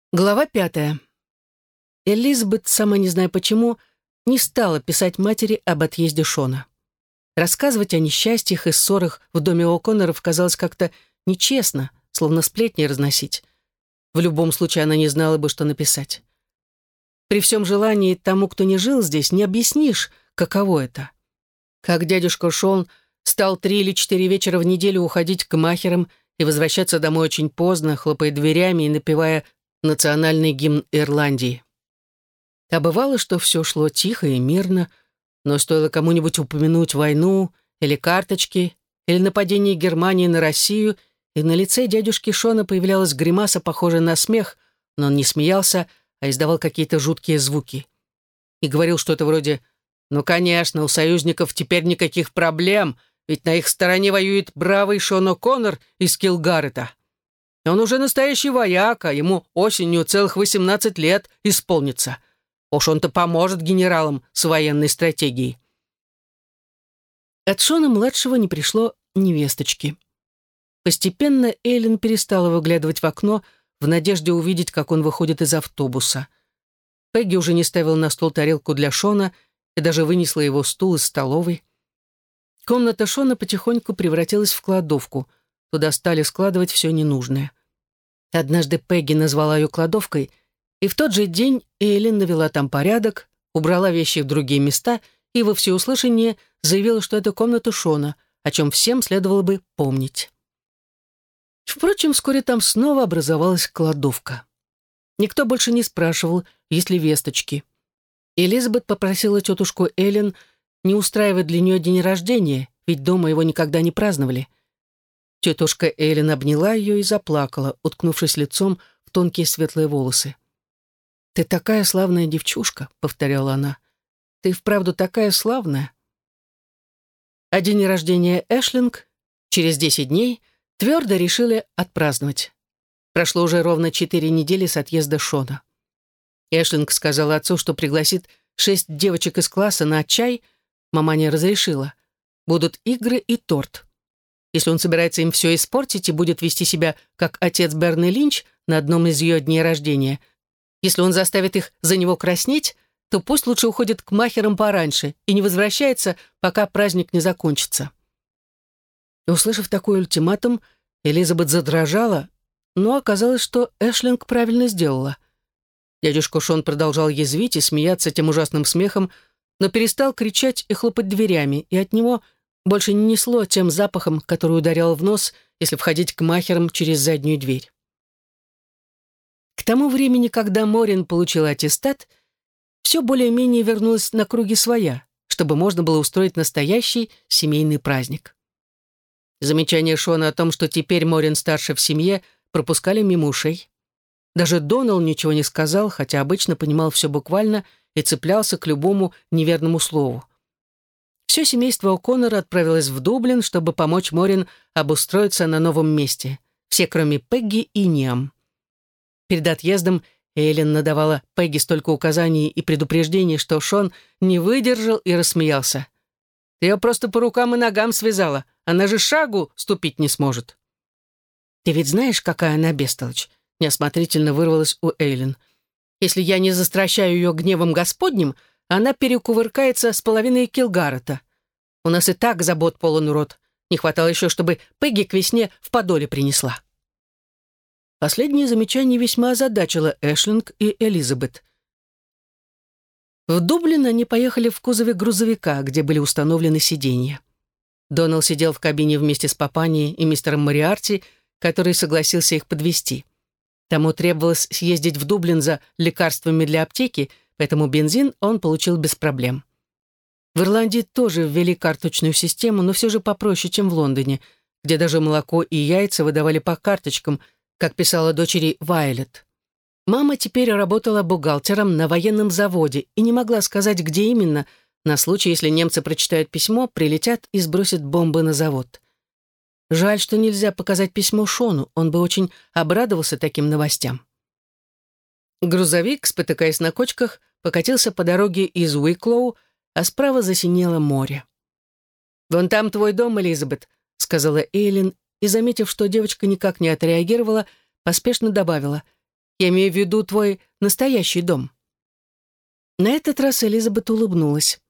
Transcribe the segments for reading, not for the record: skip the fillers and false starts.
Глава 5. Элизабет, сама не зная почему, не стала писать матери об отъезде Шона. Рассказывать о несчастьях и ссорах в доме О'Конноров казалось как-то нечестно, словно сплетни разносить. В любом случае она не знала бы, что написать. При всем желании тому, кто не жил здесь, не объяснишь, каково это. Как дядюшка Шон стал 3 или 4 вечера в неделю уходить к махерам и возвращаться домой очень поздно, хлопая дверями и напевая национальный гимн Ирландии. А бывало, что все шло тихо и мирно, но стоило кому-нибудь упомянуть войну или карточки, или нападение Германии на Россию, и на лице дядюшки Шона появлялась гримаса, похожая на смех, но он не смеялся, а издавал какие-то жуткие звуки. И говорил что-то вроде «Ну, конечно, у союзников теперь никаких проблем, ведь на их стороне воюет бравый Шон О'Коннор из Килгарета. Он уже настоящий вояка, ему осенью целых 18 лет исполнится. Уж он-то поможет генералам с военной стратегией». От Шона-младшего не пришло невесточки. Постепенно Эйлин перестала выглядывать в окно в надежде увидеть, как он выходит из автобуса. Пегги уже не ставила на стол тарелку для Шона и даже вынесла его стул из столовой. Комната Шона потихоньку превратилась в кладовку. Туда стали складывать все ненужное. Однажды Пегги назвала ее кладовкой, и в тот же день Эйлин навела там порядок, убрала вещи в другие места и во всеуслышание заявила, что это комната Шона, о чем всем следовало бы помнить. Впрочем, вскоре там снова образовалась кладовка. Никто больше не спрашивал, есть ли весточки. Элизабет попросила тетушку Эллен не устраивать для нее день рождения, ведь дома его никогда не праздновали. Тетушка Эллен обняла ее и заплакала, уткнувшись лицом в тонкие светлые волосы. «Ты такая славная девчушка», — повторяла она. «Ты вправду такая славная». А день рождения Эшлинг через 10 дней твердо решили отпраздновать. Прошло уже ровно 4 недели с отъезда Шона. Эшлинг сказала отцу, что пригласит 6 девочек из класса на чай. Мама не разрешила. Будут игры и торт. Если он собирается им все испортить и будет вести себя, как отец Берни Линч на одном из ее дней рождения, если он заставит их за него краснеть, то пусть лучше уходит к махерам пораньше и не возвращается, пока праздник не закончится. Услышав такой ультиматум, Элизабет задрожала, но оказалось, что Эшлинг правильно сделала. Дядюшка Шон продолжал язвить и смеяться тем ужасным смехом, но перестал кричать и хлопать дверями, и от него больше не несло тем запахом, который ударял в нос, если входить к махерам через заднюю дверь. К тому времени, когда Морин получил аттестат, все более-менее вернулось на круги своя, чтобы можно было устроить настоящий семейный праздник. Замечание Шона о том, что теперь Морин старше в семье, пропускали мимо ушей. Даже Доналл ничего не сказал, хотя обычно понимал все буквально и цеплялся к любому неверному слову. Все семейство О'Коннора отправилось в Дублин, чтобы помочь Морин обустроиться на новом месте. Все, кроме Пегги и Ниам. Перед отъездом Эйлин надавала Пегги столько указаний и предупреждений, что Шон не выдержал и рассмеялся. «Ты ее просто по рукам и ногам связала. Она же шагу ступить не сможет». «Ты ведь знаешь, какая она бестолочь?» — неосмотрительно вырвалась у Эйлин. «Если я не застращаю ее гневом Господним, она перекувыркается с половиной Килгарета. У нас и так забот полон рот. Не хватало еще, чтобы Пегги к весне в подоле принесла». Последнее замечание весьма озадачило Эшлинг и Элизабет. В Дублин они поехали в кузове грузовика, где были установлены сиденья. Доналл сидел в кабине вместе с Папани и мистером Мориарти, который согласился их подвезти. Тому требовалось съездить в Дублин за лекарствами для аптеки, поэтому бензин он получил без проблем. В Ирландии тоже ввели карточную систему, но все же попроще, чем в Лондоне, где даже молоко и яйца выдавали по карточкам, как писала дочери Вайлет. Мама теперь работала бухгалтером на военном заводе и не могла сказать, где именно, на случай, если немцы прочитают письмо, прилетят и сбросят бомбы на завод. Жаль, что нельзя показать письмо Шону, он бы очень обрадовался таким новостям. Грузовик, спотыкаясь на кочках, покатился по дороге из Уиклоу, а справа засинело море. «Вон там твой дом, Элизабет», — сказала Эйлин, и, заметив, что девочка никак не отреагировала, поспешно добавила: Я имею в виду твой настоящий дом». На этот раз Элизабет улыбнулась.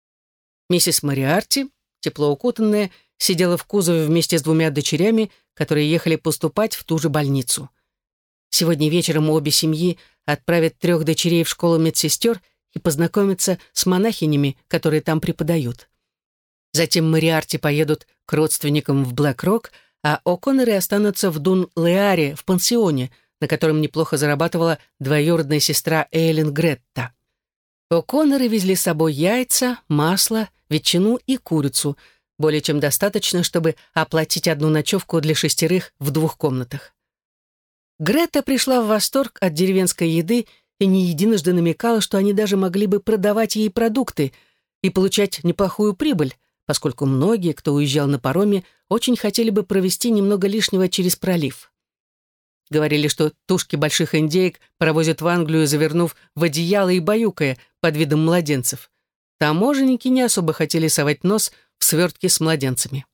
Миссис Мориарти, тепло укутанная, сидела в кузове вместе с двумя дочерями, которые ехали поступать в ту же больницу. Сегодня вечером обе семьи отправят 3 дочерей в школу медсестер и познакомятся с монахинями, которые там преподают. Затем Мориарти поедут к родственникам в Блэк-Рок, а О'Конноры останутся в Дун-Леаре в пансионе, на котором неплохо зарабатывала двоюродная сестра Эйлин Гретта. О'Конноры везли с собой яйца, масло, ветчину и курицу, более чем достаточно, чтобы оплатить одну ночевку для 6 в 2 комнатах. Гретта пришла в восторг от деревенской еды и не единожды намекала, что они даже могли бы продавать ей продукты и получать неплохую прибыль, поскольку многие, кто уезжал на пароме, очень хотели бы провести немного лишнего через пролив. Говорили, что тушки больших индеек провозят в Англию, завернув в одеяло и баюкая под видом младенцев. Таможенники не особо хотели совать нос в свертки с младенцами.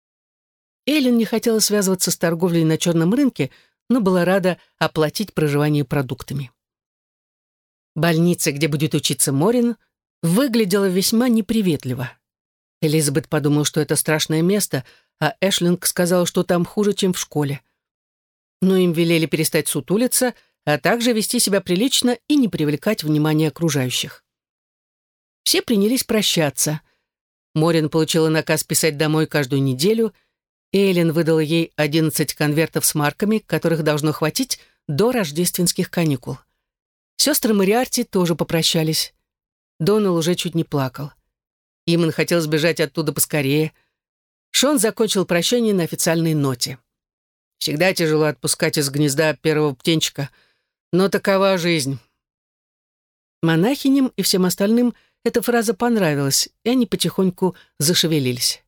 Эллен не хотела связываться с торговлей на черном рынке, но была рада оплатить проживание продуктами. Больница, где будет учиться Морин, выглядела весьма неприветливо. Элизабет подумала, что это страшное место, а Эшлинг сказал, что там хуже, чем в школе. Но им велели перестать сутулиться, а также вести себя прилично и не привлекать внимания окружающих. Все принялись прощаться. Морин получила наказ писать домой каждую неделю. Эйлин выдала ей 11 конвертов с марками, которых должно хватить до рождественских каникул. Сестры Мориарти тоже попрощались. Доннелл уже чуть не плакал. Иман хотел сбежать оттуда поскорее. Шон закончил прощание на официальной ноте. Всегда тяжело отпускать из гнезда первого птенчика, но такова жизнь. Монахиням и всем остальным эта фраза понравилась, и они потихоньку зашевелились.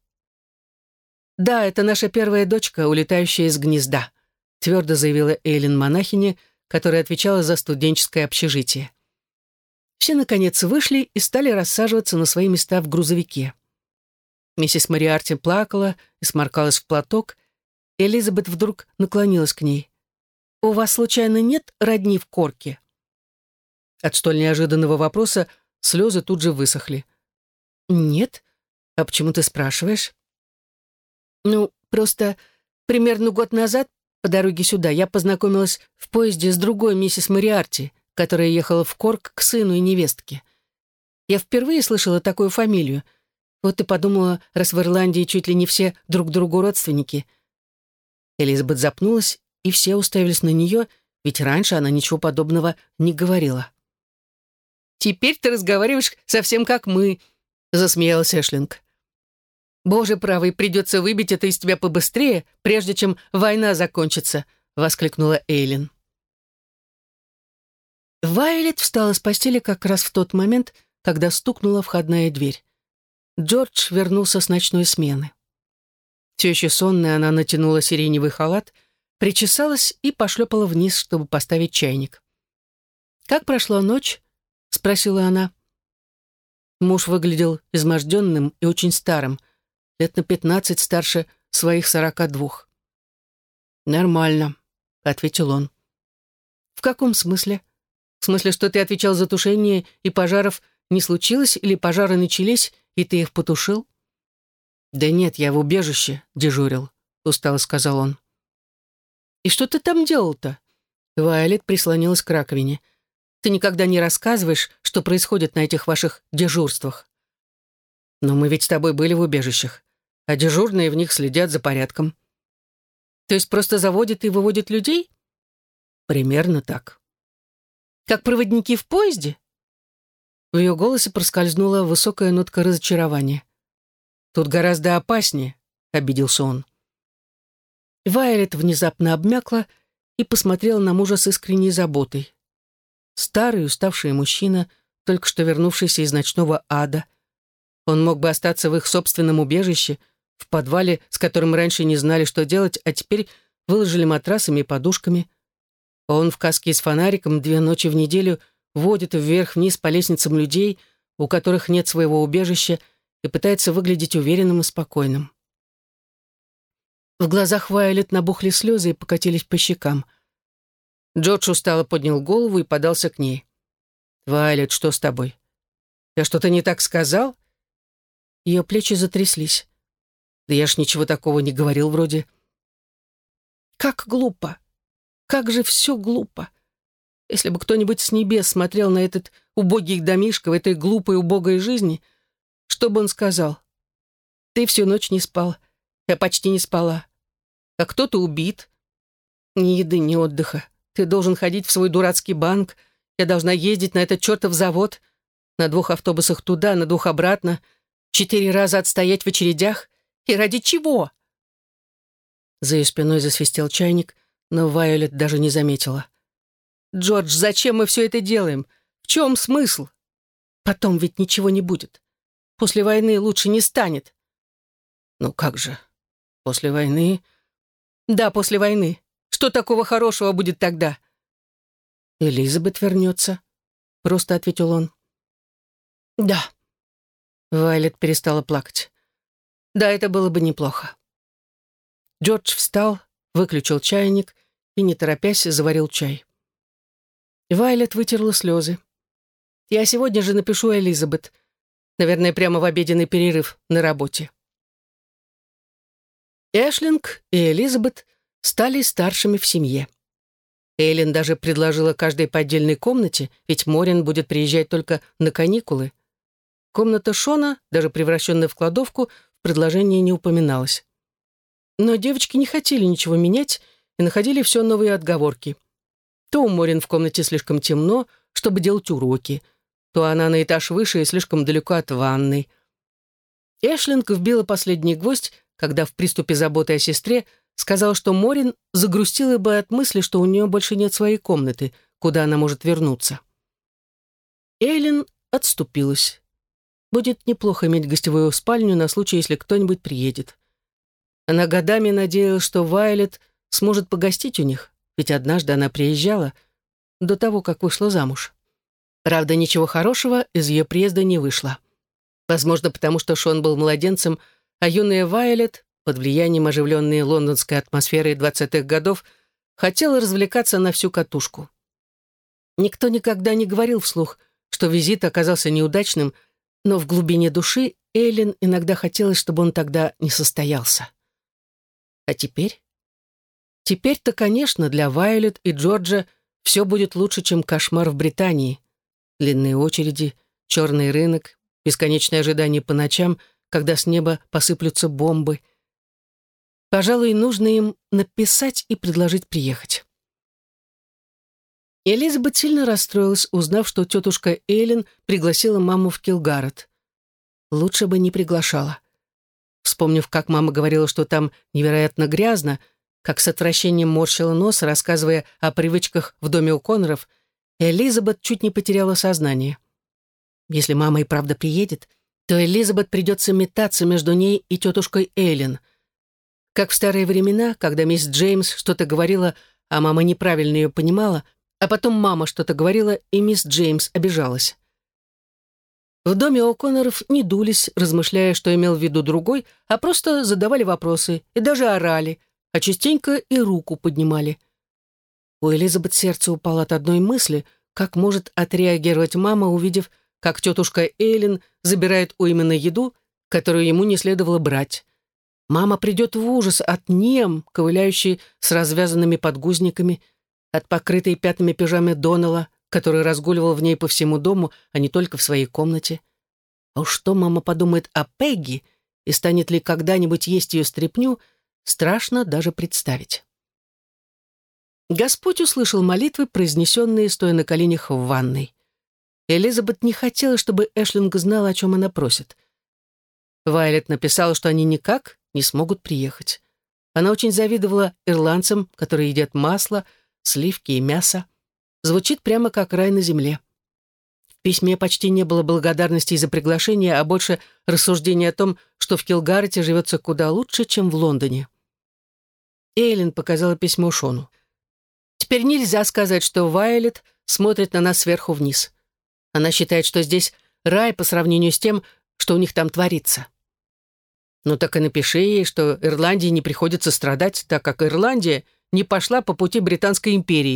«Да, это наша первая дочка, улетающая из гнезда», твердо заявила Эйлин монахине, которая отвечала за студенческое общежитие. Все, наконец, вышли и стали рассаживаться на свои места в грузовике. Миссис Мориарти плакала и сморкалась в платок. Элизабет вдруг наклонилась к ней. «У вас, случайно, нет родни в Корке?» От столь неожиданного вопроса слезы тут же высохли. «Нет? А почему ты спрашиваешь?» «Ну, просто примерно год назад по дороге сюда я познакомилась в поезде с другой миссис Мориарти, которая ехала в Корк к сыну и невестке. Я впервые слышала такую фамилию. Вот и подумала, раз в Ирландии чуть ли не все друг другу родственники». Элизабет запнулась, и все уставились на нее, ведь раньше она ничего подобного не говорила. «Теперь ты разговариваешь совсем как мы», — засмеялась Эшлинг. «Боже правый, придется выбить это из тебя побыстрее, прежде чем война закончится», — воскликнула Эйлин. Вайолет встала с постели как раз в тот момент, когда стукнула входная дверь. Джордж вернулся с ночной смены. Все еще сонная, она натянула сиреневый халат, причесалась и пошлепала вниз, чтобы поставить чайник. «Как прошла ночь?» — спросила она. Муж выглядел изможденным и очень старым, лет на 15 старше своих 42. «Нормально», — ответил он. «В каком смысле? В смысле, что ты отвечал за тушение, и пожаров не случилось, или пожары начались, и ты их потушил?» «Да нет, я в убежище дежурил», — устало сказал он. «И что ты там делал-то?» Вайолет прислонилась к раковине. «Ты никогда не рассказываешь, что происходит на этих ваших дежурствах». «Но мы ведь с тобой были в убежищах, а дежурные в них следят за порядком». «То есть просто заводят и выводят людей?» «Примерно так». «Как проводники в поезде?» В ее голосе проскользнула высокая нотка разочарования. «Тут гораздо опаснее», — обиделся он. Вайолет внезапно обмякла и посмотрела на мужа с искренней заботой. Старый, уставший мужчина, только что вернувшийся из ночного ада. Он мог бы остаться в их собственном убежище, в подвале, с которым раньше не знали, что делать, а теперь выложили матрасами и подушками. Он в каске с фонариком 2 ночи в неделю водит вверх-вниз по лестницам людей, у которых нет своего убежища, и пытается выглядеть уверенным и спокойным. В глазах Вайолет набухли слезы и покатились по щекам. Джордж устало поднял голову и подался к ней. «Вайлет, что с тобой? Я что-то не так сказал?» Ее плечи затряслись. «Да я ж ничего такого не говорил вроде». «Как глупо! Как же все глупо! Если бы кто-нибудь с небес смотрел на этот убогий домишко в этой глупой убогой жизни, что бы он сказал? Ты всю ночь не спал, я почти не спала. А кто-то убит. Ни еды, ни отдыха. Ты должен ходить в свой дурацкий банк, я должна ездить на этот чертов завод, на 2 автобусах туда, на 2 обратно, 4 раза отстоять в очередях. И ради чего?» За ее спиной засвистел чайник, но Вайолет даже не заметила. «Джордж, зачем мы все это делаем? В чем смысл? Потом ведь ничего не будет. После войны лучше не станет». «Ну как же? После войны?» «Да, после войны. Что такого хорошего будет тогда?» «Элизабет вернется», — просто ответил он. «Да». Вайлет перестала плакать. «Да, это было бы неплохо». Джордж встал, выключил чайник и, не торопясь, заварил чай. Вайлет вытерла слезы. «Я сегодня же напишу Элизабет. Наверное, прямо в обеденный перерыв на работе». Эшлинг и Элизабет стали старшими в семье. Эйлин даже предложила каждой по отдельной комнате, ведь Морин будет приезжать только на каникулы. Комната Шона, даже превращенная в кладовку, в предложении не упоминалась. Но девочки не хотели ничего менять и находили все новые отговорки. То у Морин в комнате слишком темно, чтобы делать уроки, то она на этаж выше и слишком далеко от ванной. Эшлинг вбила последний гвоздь, когда в приступе заботы о сестре сказал, что Морин загрустила бы от мысли, что у нее больше нет своей комнаты, куда она может вернуться. Эйлин отступилась. Будет неплохо иметь гостевую спальню на случай, если кто-нибудь приедет. Она годами надеялась, что Вайлет сможет погостить у них, ведь однажды она приезжала до того, как вышла замуж. Правда, ничего хорошего из ее приезда не вышло. Возможно, потому что Шон был младенцем, а юная Вайлет, под влиянием оживленной лондонской атмосферы 20-х годов, хотела развлекаться на всю катушку. Никто никогда не говорил вслух, что визит оказался неудачным, но в глубине души Эйлин иногда хотелось, чтобы он тогда не состоялся. А теперь? Теперь-то, конечно, для Вайолет и Джорджа все будет лучше, чем кошмар в Британии. Длинные очереди, черный рынок, бесконечное ожидание по ночам, когда с неба посыплются бомбы. Пожалуй, нужно им написать и предложить приехать. Элизабет сильно расстроилась, узнав, что тетушка Эйлин пригласила маму в Килгарет. Лучше бы не приглашала. Вспомнив, как мама говорила, что там невероятно грязно, как с отвращением морщила нос, рассказывая о привычках в доме О'Конноров, Элизабет чуть не потеряла сознание. Если мама и правда приедет, то Элизабет придется метаться между ней и тетушкой Эйлин. Как в старые времена, когда мисс Джеймс что-то говорила, а мама неправильно ее понимала, а потом мама что-то говорила, и мисс Джеймс обижалась. В доме О'Конноров не дулись, размышляя, что имел в виду другой, а просто задавали вопросы и даже орали, а частенько и руку поднимали. У Элизабет сердце упало от одной мысли, как может отреагировать мама, увидев, как тетушка Эйлин забирает у Имена еду, которую ему не следовало брать. Мама придет в ужас от нем, ковыляющей с развязанными подгузниками, от покрытой пятнами пижамы Доннелла, который разгуливал в ней по всему дому, а не только в своей комнате. А уж что мама подумает о Пегги и станет ли когда-нибудь есть ее стряпню, страшно даже представить. Господь услышал молитвы, произнесенные, стоя на коленях в ванной. Элизабет не хотела, чтобы Эшлинг знала, о чем она просит. Вайлет написала, что они никак не смогут приехать. Она очень завидовала ирландцам, которые едят масло, сливки и мясо. Звучит прямо как рай на земле. В письме почти не было благодарности за приглашение, а больше рассуждений о том, что в Килгарете живется куда лучше, чем в Лондоне. Эйлин показала письмо Шону. Теперь нельзя сказать, что Вайолет смотрит на нас сверху вниз. Она считает, что здесь рай по сравнению с тем, что у них там творится. Ну так и напиши ей, что Ирландии не приходится страдать, так как Ирландия не пошла по пути Британской империи,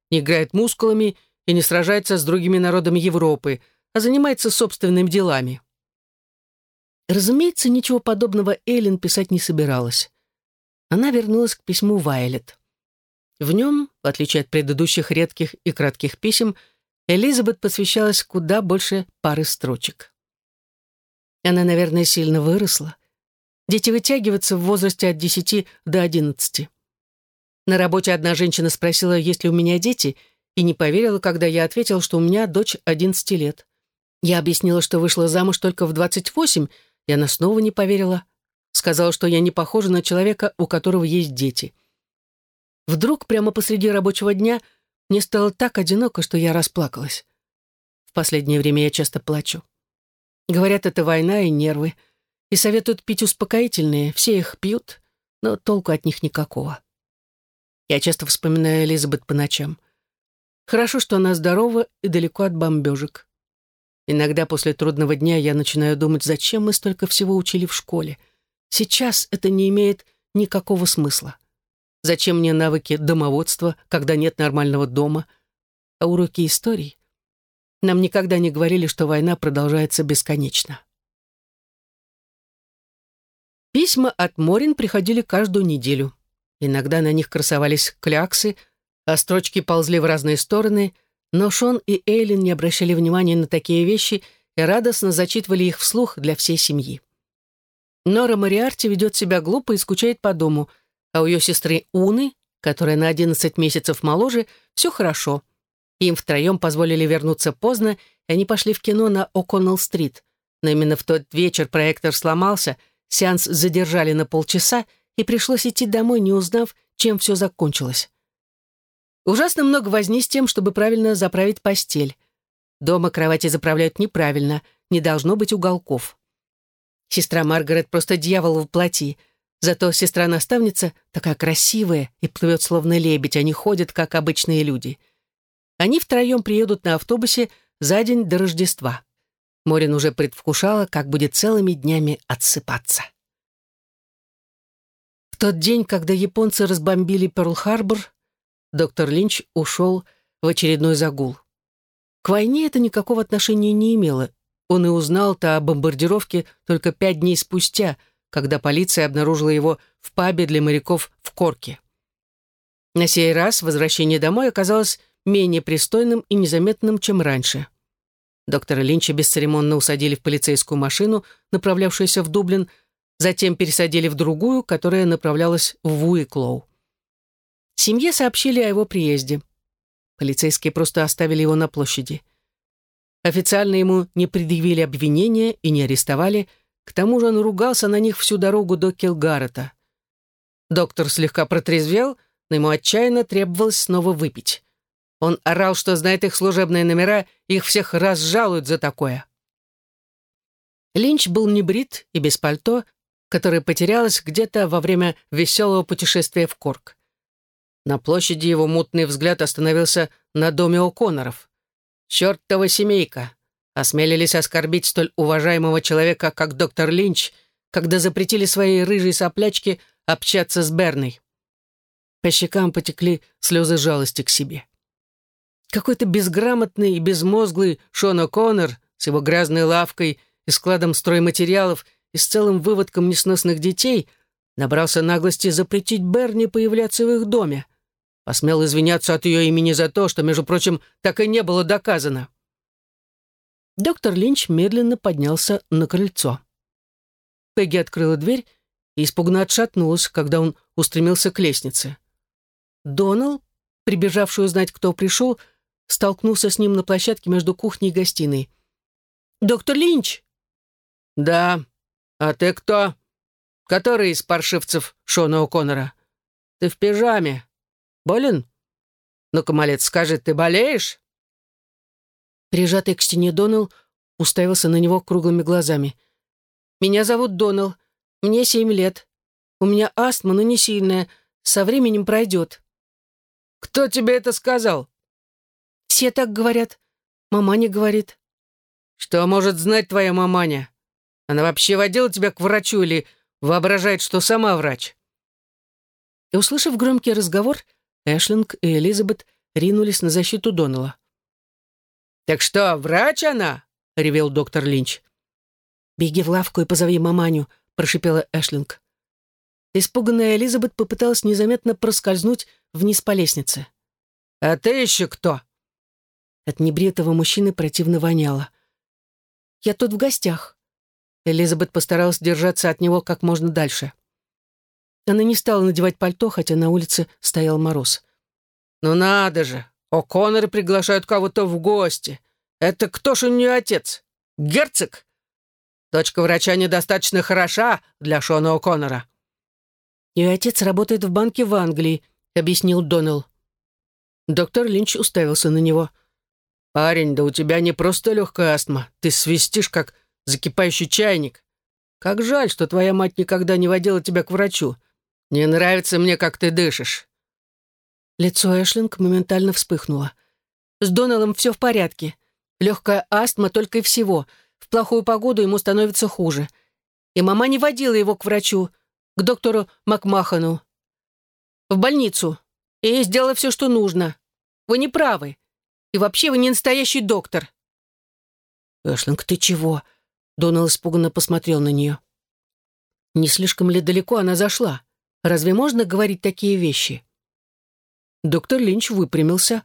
не играет мускулами и не сражается с другими народами Европы, а занимается собственными делами. Разумеется, ничего подобного Эйлин писать не собиралась. Она вернулась к письму Вайолет. В нем, в отличие от предыдущих редких и кратких писем, Элизабет посвящалась куда больше пары строчек. Она, наверное, сильно выросла. Дети вытягиваются в возрасте от 10 до 11. На работе одна женщина спросила, есть ли у меня дети, и не поверила, когда я ответила, что у меня дочь 11 лет. Я объяснила, что вышла замуж только в 28, и она снова не поверила. Сказала, что я не похожа на человека, у которого есть дети. Вдруг, прямо посреди рабочего дня, мне стало так одиноко, что я расплакалась. В последнее время я часто плачу. Говорят, это война и нервы. И советуют пить успокоительные. Все их пьют, но толку от них никакого. Я часто вспоминаю Элизабет по ночам. Хорошо, что она здорова и далеко от бомбежек. Иногда после трудного дня я начинаю думать, зачем мы столько всего учили в школе. Сейчас это не имеет никакого смысла. Зачем мне навыки домоводства, когда нет нормального дома? А уроки истории? Нам никогда не говорили, что война продолжается бесконечно. Письма от Морин приходили каждую неделю. Иногда на них красовались кляксы, а строчки ползли в разные стороны, но Шон и Эйлин не обращали внимания на такие вещи и радостно зачитывали их вслух для всей семьи. Нора Мориарти ведет себя глупо и скучает по дому, а у ее сестры Уны, которая на 11 месяцев моложе, все хорошо. Им втроем позволили вернуться поздно, и они пошли в кино на О'Коннелл-стрит. Но именно в тот вечер проектор сломался, сеанс задержали на полчаса, и пришлось идти домой, не узнав, чем все закончилось. Ужасно много возни с тем, чтобы правильно заправить постель. Дома кровати заправляют неправильно, не должно быть уголков. Сестра Маргарет просто дьявол воплоти. Зато сестра-наставница такая красивая и плывет словно лебедь, они ходят, как обычные люди. Они втроем приедут на автобусе за день до Рождества. Морин уже предвкушала, как будет целыми днями отсыпаться. В тот день, когда японцы разбомбили Пёрл-Харбор, доктор Линч ушел в очередной загул. К войне это никакого отношения не имело. Он и узнал-то о бомбардировке только 5 дней спустя, когда полиция обнаружила его в пабе для моряков в Корке. На сей раз возвращение домой оказалось менее пристойным и незаметным, чем раньше. Доктора Линча бесцеремонно усадили в полицейскую машину, направлявшуюся в Дублин, затем пересадили в другую, которая направлялась в Уиклоу. Семье сообщили о его приезде. Полицейские просто оставили его на площади. Официально ему не предъявили обвинения и не арестовали, к тому же он ругался на них всю дорогу до Килгарета. Доктор слегка протрезвел, но ему отчаянно требовалось снова выпить. Он орал, что знает их служебные номера, их всех разжалуют за такое. Линч был небрит и без пальто, которое потерялось где-то во время веселого путешествия в Корк. На площади его мутный взгляд остановился на доме О'Конноров. «Чёртова семейка! Осмелились оскорбить столь уважаемого человека, как доктор Линч, когда запретили своей рыжей соплячке общаться с Берной». По щекам потекли слезы жалости к себе. Какой-то безграмотный и безмозглый Шон О'Коннор с его грязной лавкой и складом стройматериалов и с целым выводком несносных детей набрался наглости запретить Берни появляться в их доме. Посмел извиняться от ее имени за то, что, между прочим, так и не было доказано. Доктор Линч медленно поднялся на крыльцо. Пегги открыла дверь и испуганно отшатнулась, когда он устремился к лестнице. Донал, прибежавший узнать, кто пришел, столкнулся с ним на площадке между кухней и гостиной. «Доктор Линч!» «Да. А ты кто? Который из паршивцев Шона О'Коннора? Ты в пижаме. Болен? Ну-ка, малец, скажи, ты болеешь?» Прижатый к стене Донал уставился на него круглыми глазами. «Меня зовут Донал. Мне 7 лет. У меня астма, но не сильная. Со временем пройдет». «Кто тебе это сказал?» «Все так говорят. Маманя говорит». «Что может знать твоя маманя? Она вообще водила тебя к врачу или воображает, что сама врач?» И, услышав громкий разговор, Эшлинг и Элизабет ринулись на защиту Доннелла. «Так что, врач она?» — ревел доктор Линч. «Беги в лавку и позови маманю», — прошипела Эшлинг. Испуганная Элизабет попыталась незаметно проскользнуть вниз по лестнице. «А ты еще кто?» От небритого мужчины противно воняло. «Я тут в гостях». Элизабет постаралась держаться от него как можно дальше. Она не стала надевать пальто, хотя на улице стоял мороз. «Ну надо же! О'Конноры приглашают кого-то в гости. Это кто ж у нее отец? Герцог? Дочка врача недостаточно хороша для Шона О'Коннора». «Ее отец работает в банке в Англии», — объяснил Доннелл. Доктор Линч уставился на него. «Парень, да у тебя не просто легкая астма. Ты свистишь, как закипающий чайник. Как жаль, что твоя мать никогда не водила тебя к врачу. Не нравится мне, как ты дышишь». Лицо Эшлинг моментально вспыхнуло. «С Доннеллом все в порядке. Легкая астма только и всего. В плохую погоду ему становится хуже. И мама не водила его к врачу, к доктору Макмахону, в больницу. И я сделала все, что нужно. Вы не правы. И вообще вы не настоящий доктор». «Эшлинг, ты чего?» Доннелл испуганно посмотрел на нее. Не слишком ли далеко она зашла? Разве можно говорить такие вещи? Доктор Линч выпрямился.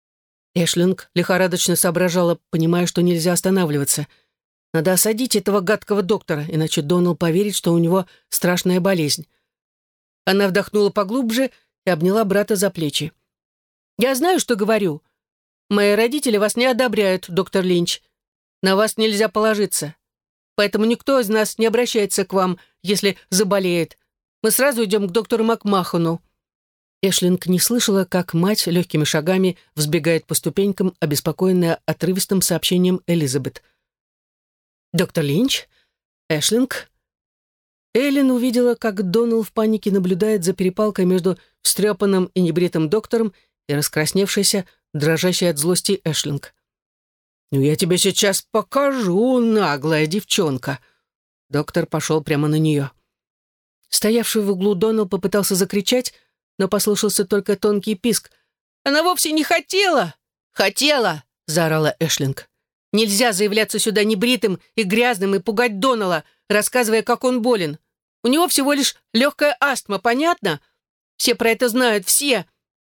Эшлинг лихорадочно соображала, понимая, что нельзя останавливаться. Надо осадить этого гадкого доктора, иначе Доннелл поверит, что у него страшная болезнь. Она вдохнула поглубже и обняла брата за плечи. «Я знаю, что говорю. Мои родители вас не одобряют, доктор Линч. На вас нельзя положиться. Поэтому никто из нас не обращается к вам, если заболеет. Мы сразу идем к доктору Макмахону». Эшлинг не слышала, как мать легкими шагами взбегает по ступенькам, обеспокоенная отрывистым сообщением Элизабет. «Доктор Линч? Эшлинг?» Эллен увидела, как Доннелл в панике наблюдает за перепалкой между встрепанным и небритым доктором и раскрасневшейся, дрожащей от злости Эшлинг. «Ну, я тебе сейчас покажу, наглая девчонка!» Доктор пошел прямо на нее. Стоявший в углу Доннелл попытался закричать, но послышался только тонкий писк. «Она вовсе не хотела!» «Хотела!» — заорала Эшлинг. «Нельзя заявляться сюда небритым и грязным и пугать Доннелла, рассказывая, как он болен. У него всего лишь легкая астма, понятно? Все про это знают, все!»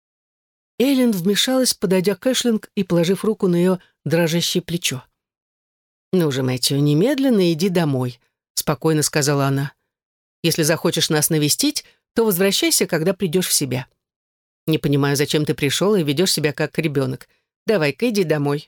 Эллен вмешалась, подойдя к Эшлинг и положив руку на ее дрожащее плечо. «Ну же, Мэтью, немедленно иди домой», — спокойно сказала она. «Если захочешь нас навестить, то возвращайся, когда придешь в себя. Не понимаю, зачем ты пришел и ведешь себя как ребенок. Давай-ка иди домой».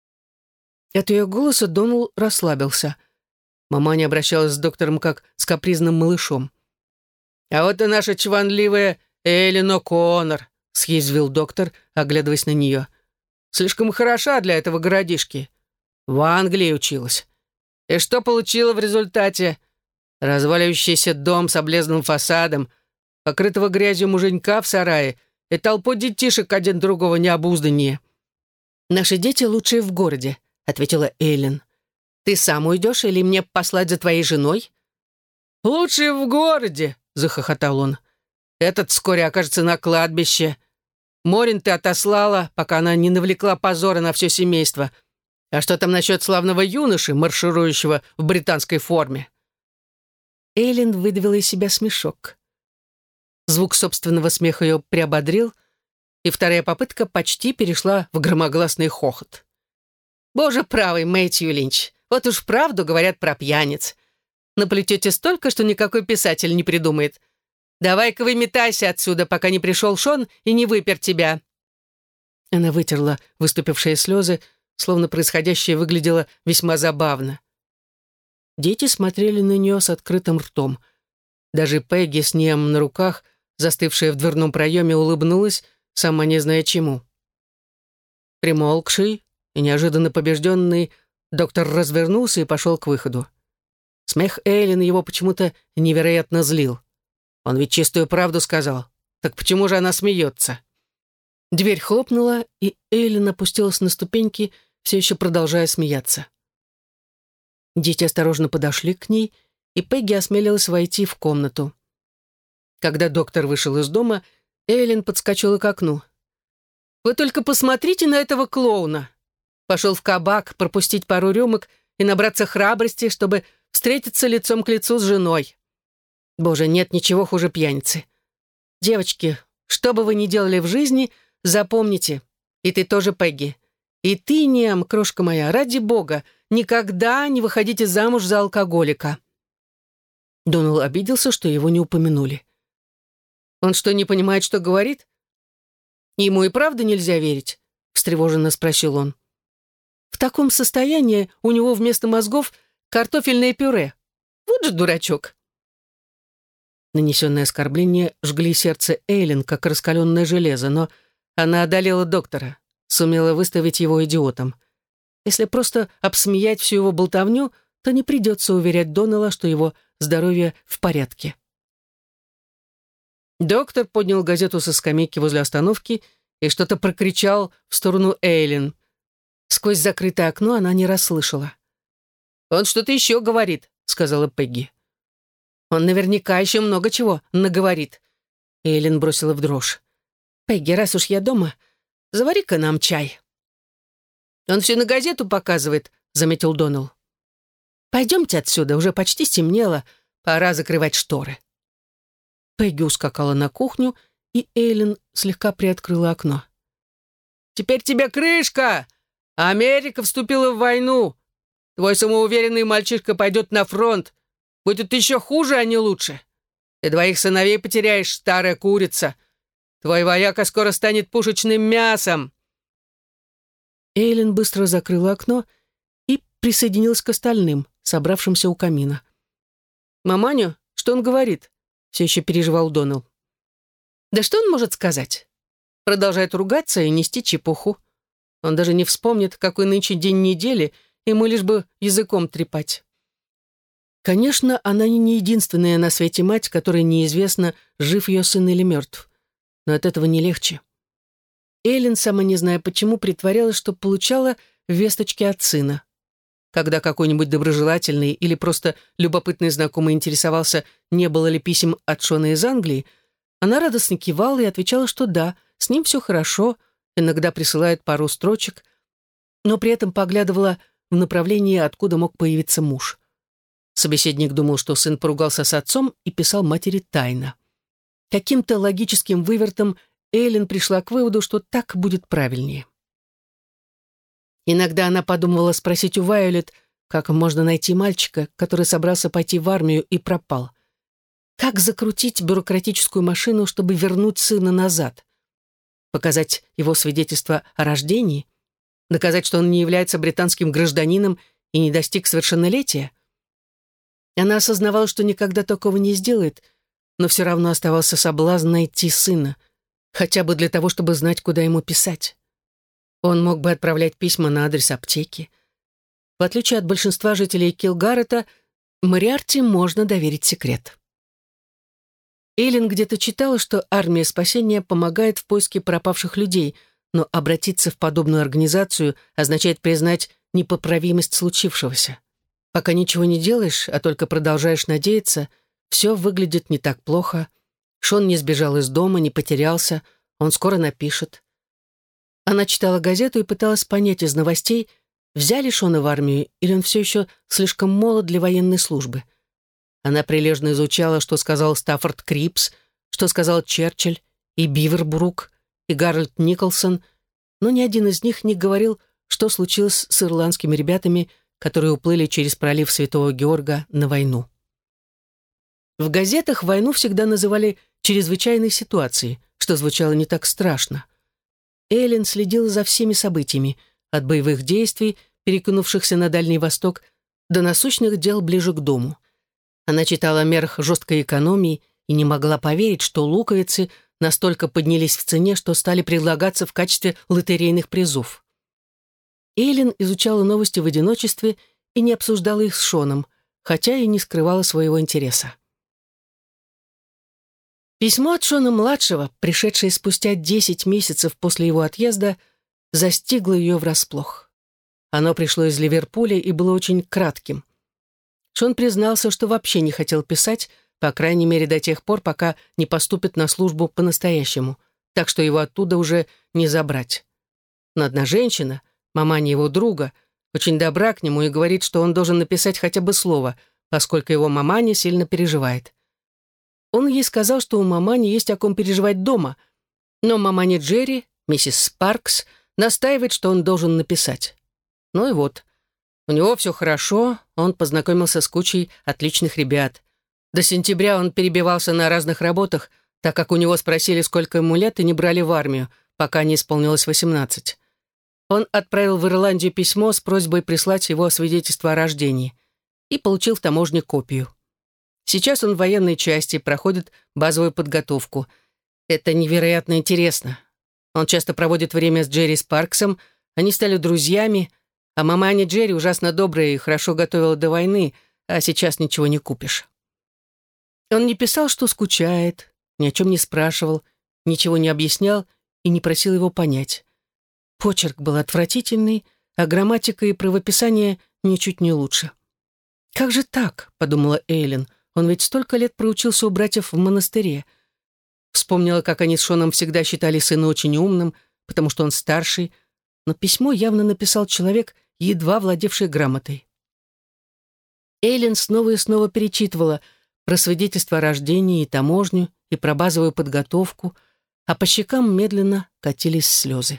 От ее голоса Доннелл расслабился. Мама не обращалась с доктором как с капризным малышом. «А вот и наша чванливая Эллен О'Коннор», — съязвил доктор, оглядываясь на нее. «Слишком хороша для этого городишки. В Англии училась. И что получила в результате? Разваливающийся дом с облезлым фасадом, покрытого грязью муженька в сарае и толпу детишек один другого необузданнее». «Наши дети лучшие в городе», — ответила Эллен. «Ты сам уйдешь или мне послать за твоей женой?» «Лучшие в городе», — захохотал он. «Этот вскоре окажется на кладбище. Морин ты отослала, пока она не навлекла позора на все семейство. А что там насчет славного юноши, марширующего в британской форме?» Эллен выдавила из себя смешок. Звук собственного смеха ее приободрил, и вторая попытка почти перешла в громогласный хохот. «Боже правый, Мэтью Линч, вот уж правду говорят про пьяниц. Наплетете столько, что никакой писатель не придумает. Давай-ка выметайся отсюда, пока не пришел Шон и не выпер тебя». Она вытерла выступившие слезы, словно происходящее выглядело весьма забавно. Дети смотрели на нее с открытым ртом. Даже Пегги с Нием на руках, застывшая в дверном проеме, улыбнулась, сама не зная чему. Примолкший и неожиданно побежденный, доктор развернулся и пошел к выходу. Смех Эллен его почему-то невероятно злил. Он ведь чистую правду сказал. Так почему же она смеется? Дверь хлопнула, и Эллен опустилась на ступеньки, все еще продолжая смеяться. Дети осторожно подошли к ней, и Пегги осмелилась войти в комнату. Когда доктор вышел из дома, Эллен подскочила к окну. Вы только посмотрите на этого клоуна. Пошел в кабак пропустить пару рюмок и набраться храбрости, чтобы встретиться лицом к лицу с женой. Боже, нет ничего хуже пьяницы. Девочки, что бы вы ни делали в жизни, запомните, и ты тоже, Пегги, и ты, Ниам, крошка моя, ради бога, никогда не выходите замуж за алкоголика. Донал обиделся, что его не упомянули. Он что, не понимает, что говорит? Ему и правда нельзя верить? Встревоженно спросил он. В таком состоянии у него вместо мозгов картофельное пюре. Вот же дурачок. Нанесенные оскорбления жгли сердце Эйлин, как раскаленное железо, но она одолела доктора, сумела выставить его идиотом. Если просто обсмеять всю его болтовню, то не придется уверять Донала, что его здоровье в порядке. Доктор поднял газету со скамейки возле остановки и что-то прокричал в сторону Эйлин. Сквозь закрытое окно она не расслышала. «Он что-то еще говорит», — сказала Пегги. «Он наверняка еще много чего наговорит». Эйлин бросила в дрожь. «Пегги, раз уж я дома, завари-ка нам чай». «Он все на газету показывает», — заметил Донал. «Пойдемте отсюда, уже почти стемнело, пора закрывать шторы». Пегги ускакала на кухню, и Эйлин слегка приоткрыла окно. «Теперь тебе крышка! Америка вступила в войну! Твой самоуверенный мальчишка пойдет на фронт! Будет еще хуже, а не лучше! Ты двоих сыновей потеряешь, старая курица! Твой вояка скоро станет пушечным мясом!» Эйлин быстро закрыла окно и присоединилась к остальным, собравшимся у камина. «Маманю, что он говорит?» — все еще переживал Донал. «Да что он может сказать? Продолжает ругаться и нести чепуху. Он даже не вспомнит, какой нынче день недели, ему лишь бы языком трепать». Конечно, она не единственная на свете мать, которой неизвестно, жив ее сын или мертв. Но от этого не легче. Эйлин, сама не зная почему, притворялась, что получала весточки от сына. Когда какой-нибудь доброжелательный или просто любопытный знакомый интересовался, не было ли писем от Шона из Англии, она радостно кивала и отвечала, что да, с ним все хорошо, иногда присылает пару строчек, но при этом поглядывала в направлении, откуда мог появиться муж. Собеседник думал, что сын поругался с отцом и писал матери тайно. Каким-то логическим вывертом Эйлин пришла к выводу, что так будет правильнее. Иногда она подумывала спросить у Вайолет, как можно найти мальчика, который собрался пойти в армию и пропал. Как закрутить бюрократическую машину, чтобы вернуть сына назад? Показать его свидетельство о рождении? Доказать, что он не является британским гражданином и не достиг совершеннолетия? Она осознавала, что никогда такого не сделает, но все равно оставался соблазн найти сына, хотя бы для того, чтобы знать, куда ему писать. Он мог бы отправлять письма на адрес аптеки. В отличие от большинства жителей Килгарета, Мориарти можно доверить секрет. Эйлин где-то читала, что армия спасения помогает в поиске пропавших людей, но обратиться в подобную организацию означает признать непоправимость случившегося. Пока ничего не делаешь, а только продолжаешь надеяться, все выглядит не так плохо. Шон не сбежал из дома, не потерялся, он скоро напишет. Она читала газету и пыталась понять из новостей, взяли Шона в армию или он все еще слишком молод для военной службы. Она прилежно изучала, что сказал Стаффорд Крипс, что сказал Черчилль, и Бивербрук, и Гарольд Николсон, но ни один из них не говорил, что случилось с ирландскими ребятами, которые уплыли через пролив Святого Георга на войну. В газетах войну всегда называли чрезвычайной ситуацией, что звучало не так страшно. Эйлин следила за всеми событиями, от боевых действий, перекинувшихся на Дальний Восток, до насущных дел ближе к дому. Она читала о мерах жесткой экономии и не могла поверить, что луковицы настолько поднялись в цене, что стали предлагаться в качестве лотерейных призов. Эйлин изучала новости в одиночестве и не обсуждала их с Шоном, хотя и не скрывала своего интереса. Письмо от Шона-младшего, пришедшее спустя 10 месяцев после его отъезда, застигло ее врасплох. Оно пришло из Ливерпуля и было очень кратким. Шон признался, что вообще не хотел писать, по крайней мере до тех пор, пока не поступит на службу по-настоящему, так что его оттуда уже не забрать. Но одна женщина, маманя его друга, очень добра к нему и говорит, что он должен написать хотя бы слово, поскольку его маманя сильно переживает. Он ей сказал, что у мамани есть о ком переживать дома, но маманя Джерри, миссис Спаркс, настаивает, что он должен написать. Ну и вот, у него все хорошо, он познакомился с кучей отличных ребят. До сентября он перебивался на разных работах, так как у него спросили, сколько ему лет, и не брали в армию, пока не исполнилось 18. Он отправил в Ирландию письмо с просьбой прислать его свидетельство о рождении и получил в таможне копию. Сейчас он в военной части, проходит базовую подготовку. Это невероятно интересно. Он часто проводит время с Джерри Спарксом, они стали друзьями, а маманя Джерри ужасно добрая и хорошо готовила до войны, а сейчас ничего не купишь. Он не писал, что скучает, ни о чем не спрашивал, ничего не объяснял и не просил его понять. Почерк был отвратительный, а грамматика и правописание ничуть не лучше. «Как же так?» — подумала Эйлин. «Он ведь столько лет проучился у братьев в монастыре». Вспомнила, как они с Шоном всегда считали сына очень умным, потому что он старший, но письмо явно написал человек, едва владевший грамотой. Эйлин снова и снова перечитывала про свидетельство о рождении и таможню, и про базовую подготовку, а по щекам медленно катились слезы.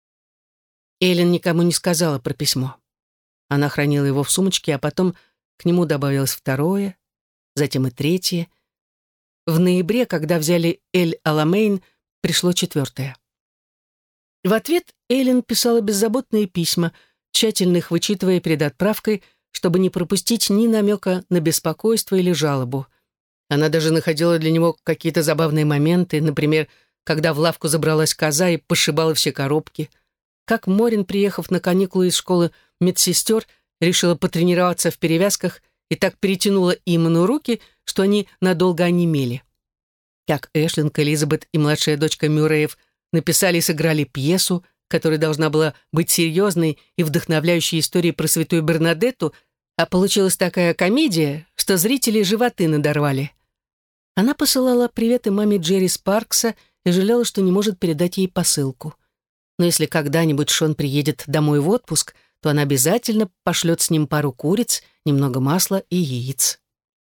Эйлин никому не сказала про письмо. Она хранила его в сумочке, а потом к нему добавилось второе, затем и третье. В ноябре, когда взяли Эль-Аламейн, пришло четвертое. В ответ Эйлин писала беззаботные письма, тщательно их вычитывая перед отправкой, чтобы не пропустить ни намека на беспокойство или жалобу. Она даже находила для него какие-то забавные моменты, например, когда в лавку забралась коза и пошибала все коробки, как Морин, приехав на каникулы из школы медсестер, решила потренироваться в перевязках и так перетянула Иману руки, что они надолго онемели. Как Эшлинг, Элизабет и младшая дочка Мюрреев написали и сыграли пьесу, которая должна была быть серьезной и вдохновляющей историей про святую Бернадетту, а получилась такая комедия, что зрители животы надорвали. Она посылала приветы маме Джерри Спаркса и жалела, что не может передать ей посылку. Но если когда-нибудь Шон приедет домой в отпуск, то она обязательно пошлет с ним пару куриц, немного масла и яиц.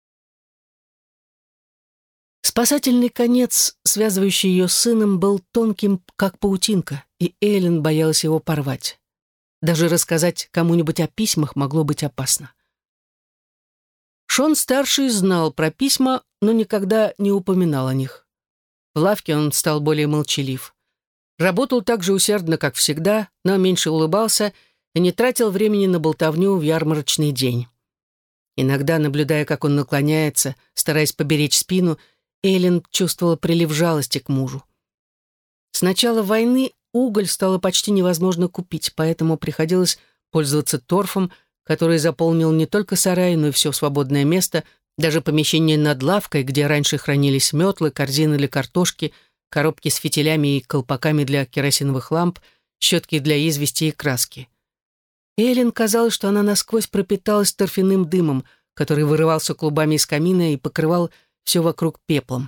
Спасательный конец, связывающий ее с сыном, был тонким, как паутинка, и Эйлин боялась его порвать. Даже рассказать кому-нибудь о письмах могло быть опасно. Шон-старший знал про письма, но никогда не упоминал о них. В лавке он стал более молчалив. Работал так же усердно, как всегда, но меньше улыбался и не тратил времени на болтовню в ярмарочный день. Иногда, наблюдая, как он наклоняется, стараясь поберечь спину, Эйлин чувствовала прилив жалости к мужу. С начала войны уголь стало почти невозможно купить, поэтому приходилось пользоваться торфом, который заполнил не только сарай, но и все свободное место, даже помещение над лавкой, где раньше хранились метлы, корзины для картошки, коробки с фитилями и колпаками для керосиновых ламп, щетки для извести и краски. Эйлин казалось, что она насквозь пропиталась торфяным дымом, который вырывался клубами из камина и покрывал все вокруг пеплом.